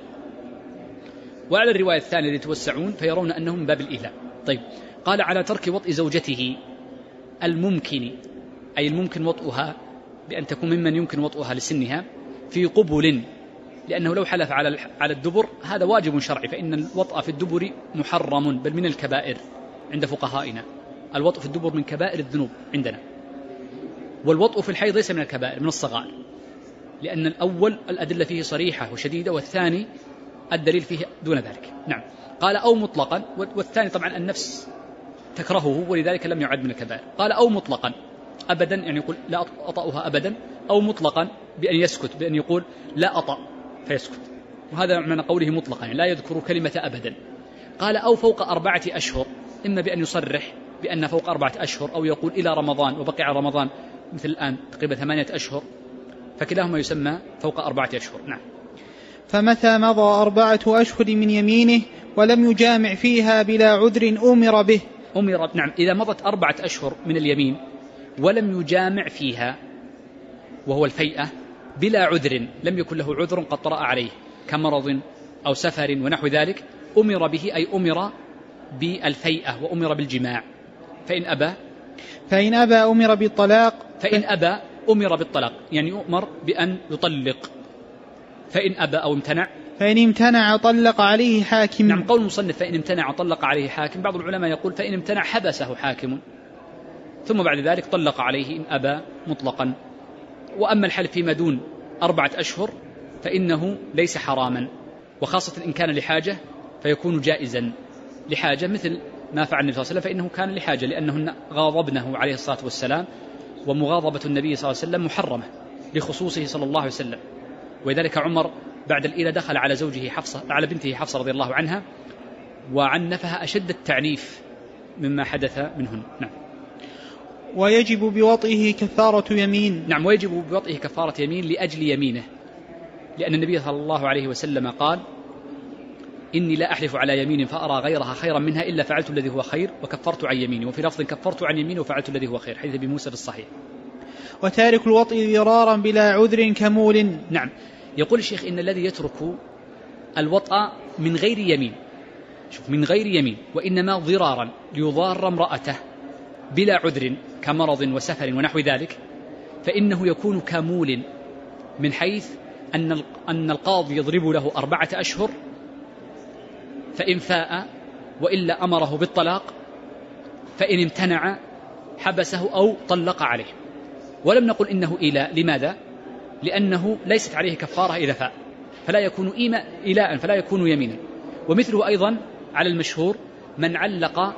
وعلى الرواية الثانية يتوسعون فيرون أنه من باب الإيلاء. طيب، قال على ترك وطء زوجته الممكن، أي الممكن وطئها بأن تكون ممن يمكن وطئها لسنها في قبل، لأنه لو حلف على الدبر هذا واجب شرعي، فإن الوطء في الدبر محرم بل من الكبائر عند فقهائنا. الوطء في الدبر من كبائر الذنوب عندنا، والوطء في الحيض ليس من الكبائر، من الصغائر، لأن الأول الأدلة فيه صريحة وشديدة، والثاني الدليل فيه دون ذلك. نعم. قال أو مطلقا، والثاني طبعا النفس تكرهه ولذلك لم يعد من الكبائر. قال أو مطلقا، أبدا يعني يقول لا أطأها أبدا، أو مطلقا بأن يسكت، بأن يقول لا أطأ فيسكت، وهذا معنى قوله مطلقا يعني لا يذكر كلمة أبدا. قال أو فوق 4 أشهر، إما بأن يصرح بأن فوق 4 أشهر، أو يقول إلى رمضان وبقي على رمضان مثل الآن تقريبا 8 أشهر، فكلاهما يسمى فوق 4 أشهر. نعم. فمتى مضى 4 أشهر من يمينه ولم يجامع فيها بلا عذر أمر به. نعم، إذا مضت 4 أشهر من اليمين ولم يجامع فيها، وهو الفيئة، بلا عذر، لم يكن له عذر قد طرأ عليه كمرض أو سفر ونحو ذلك، أمر به، أي أمر بالفيئة وأمر بالجماع. فإن أبى أمر بالطلاق. فإن أبى أمر بالطلاق، يعني يؤمر بأن يطلق. فإن أبى أو امتنع، فإن امتنع طلق عليه حاكم. نعم، قول المصنف فإن امتنع طلق عليه حاكم، بعض العلماء يقول فإن امتنع حبسه حاكم، ثم بعد ذلك طلق عليه إن أبى مطلقا. وأما الحلف فيما دون 4 أشهر فإنه ليس حراما، وخاصة إن كان لحاجة فيكون جائزا لحاجة، مثل ما فعل النبي صلى الله عليه وسلم، فإنه كان لحاجة لأنهن غاضبنه عليه الصلاة والسلام، ومغاضبة النبي صلى الله عليه وسلم محرمة لخصوصه صلى الله عليه وسلم. ولذلك عمر بعد الإلة دخل على زوجه حفصة، على بنته حفصة رضي الله عنها، وعنفها أشد التعنيف مما حدث منهن. نعم. ويجب بوطئه كفارة يمين. نعم، ويجب بوطئه كفارة يمين لأجل يمينه، لأن النبي صلى الله عليه وسلم قال إني لا أحلف على يمين فأرى غيرها خيرا منها إلا فعلت الذي هو خير وكفرت عن يميني، وفي لفظ كفرت عن يميني وفعلت الذي هو خير، حديث أبي موسى في الصحيح. وتارك الوطئ ضرارا بلا عذر كمول. نعم، يقول الشيخ إن الذي يترك الوطأ من غير يمين، شوف، من غير يمين، وإنما ضرارا ليضار امرأته بلا عذر كمرض وسفر ونحو ذلك، فإنه يكون كمول، من حيث أن القاضي يضرب له 4 أشهر، فإن فاء وإلا أمره بالطلاق، فإن امتنع حبسه أو طلق عليه. ولم نقل إنه إيلاء، لماذا؟ لأنه ليست عليه كفارة إذا فاء، فلا يكون إيلاء، فلا يكون يمينا. ومثله أيضا على المشهور من علق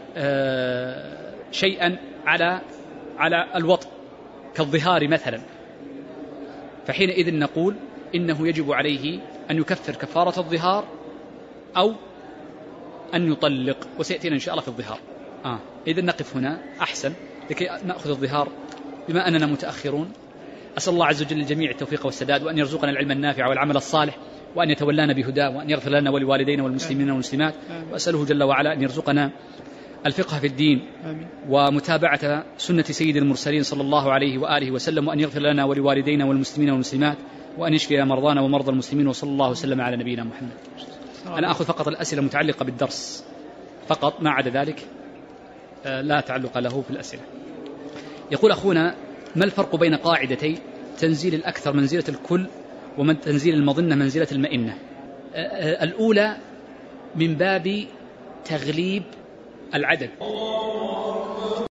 شيئا على الوطء كالظهار مثلا، فحينئذ نقول إنه يجب عليه أن يكفر كفارة الظهار أو أن يطلق، وسيأتينا إن شاء الله في الظهار. إذن نقف هنا أحسن لكي نأخذ الظهار بما أننا متأخرون. أسأل الله عز وجل للجميع التوفيق والسداد، وأن يرزقنا العلم النافع والعمل الصالح، وأن يتولانا بهداه، وأن يغفر لنا ولوالدينا والمسلمين والمسلمات. وأسأله جل وعلا أن يرزقنا الفقه في الدين ومتابعة سنة سيد المرسلين صلى الله عليه وآله وسلم، وأن يغفر لنا ولوالدينا والمسلمين والمسلمات، وأن يشفي مرضانا ومرضى المسلمين، وصلى الله وسلم على نبينا محمد. أنا أخذ فقط الأسئلة المتعلقة بالدرس فقط، ما عدا ذلك لا تعلق له في الأسئلة. يقول أخونا: ما الفرق بين قاعدتي تنزيل الأكثر منزلة الكل ومن تنزيل المظنة منزلة المئنة؟ الأولى من باب تغليب العدد،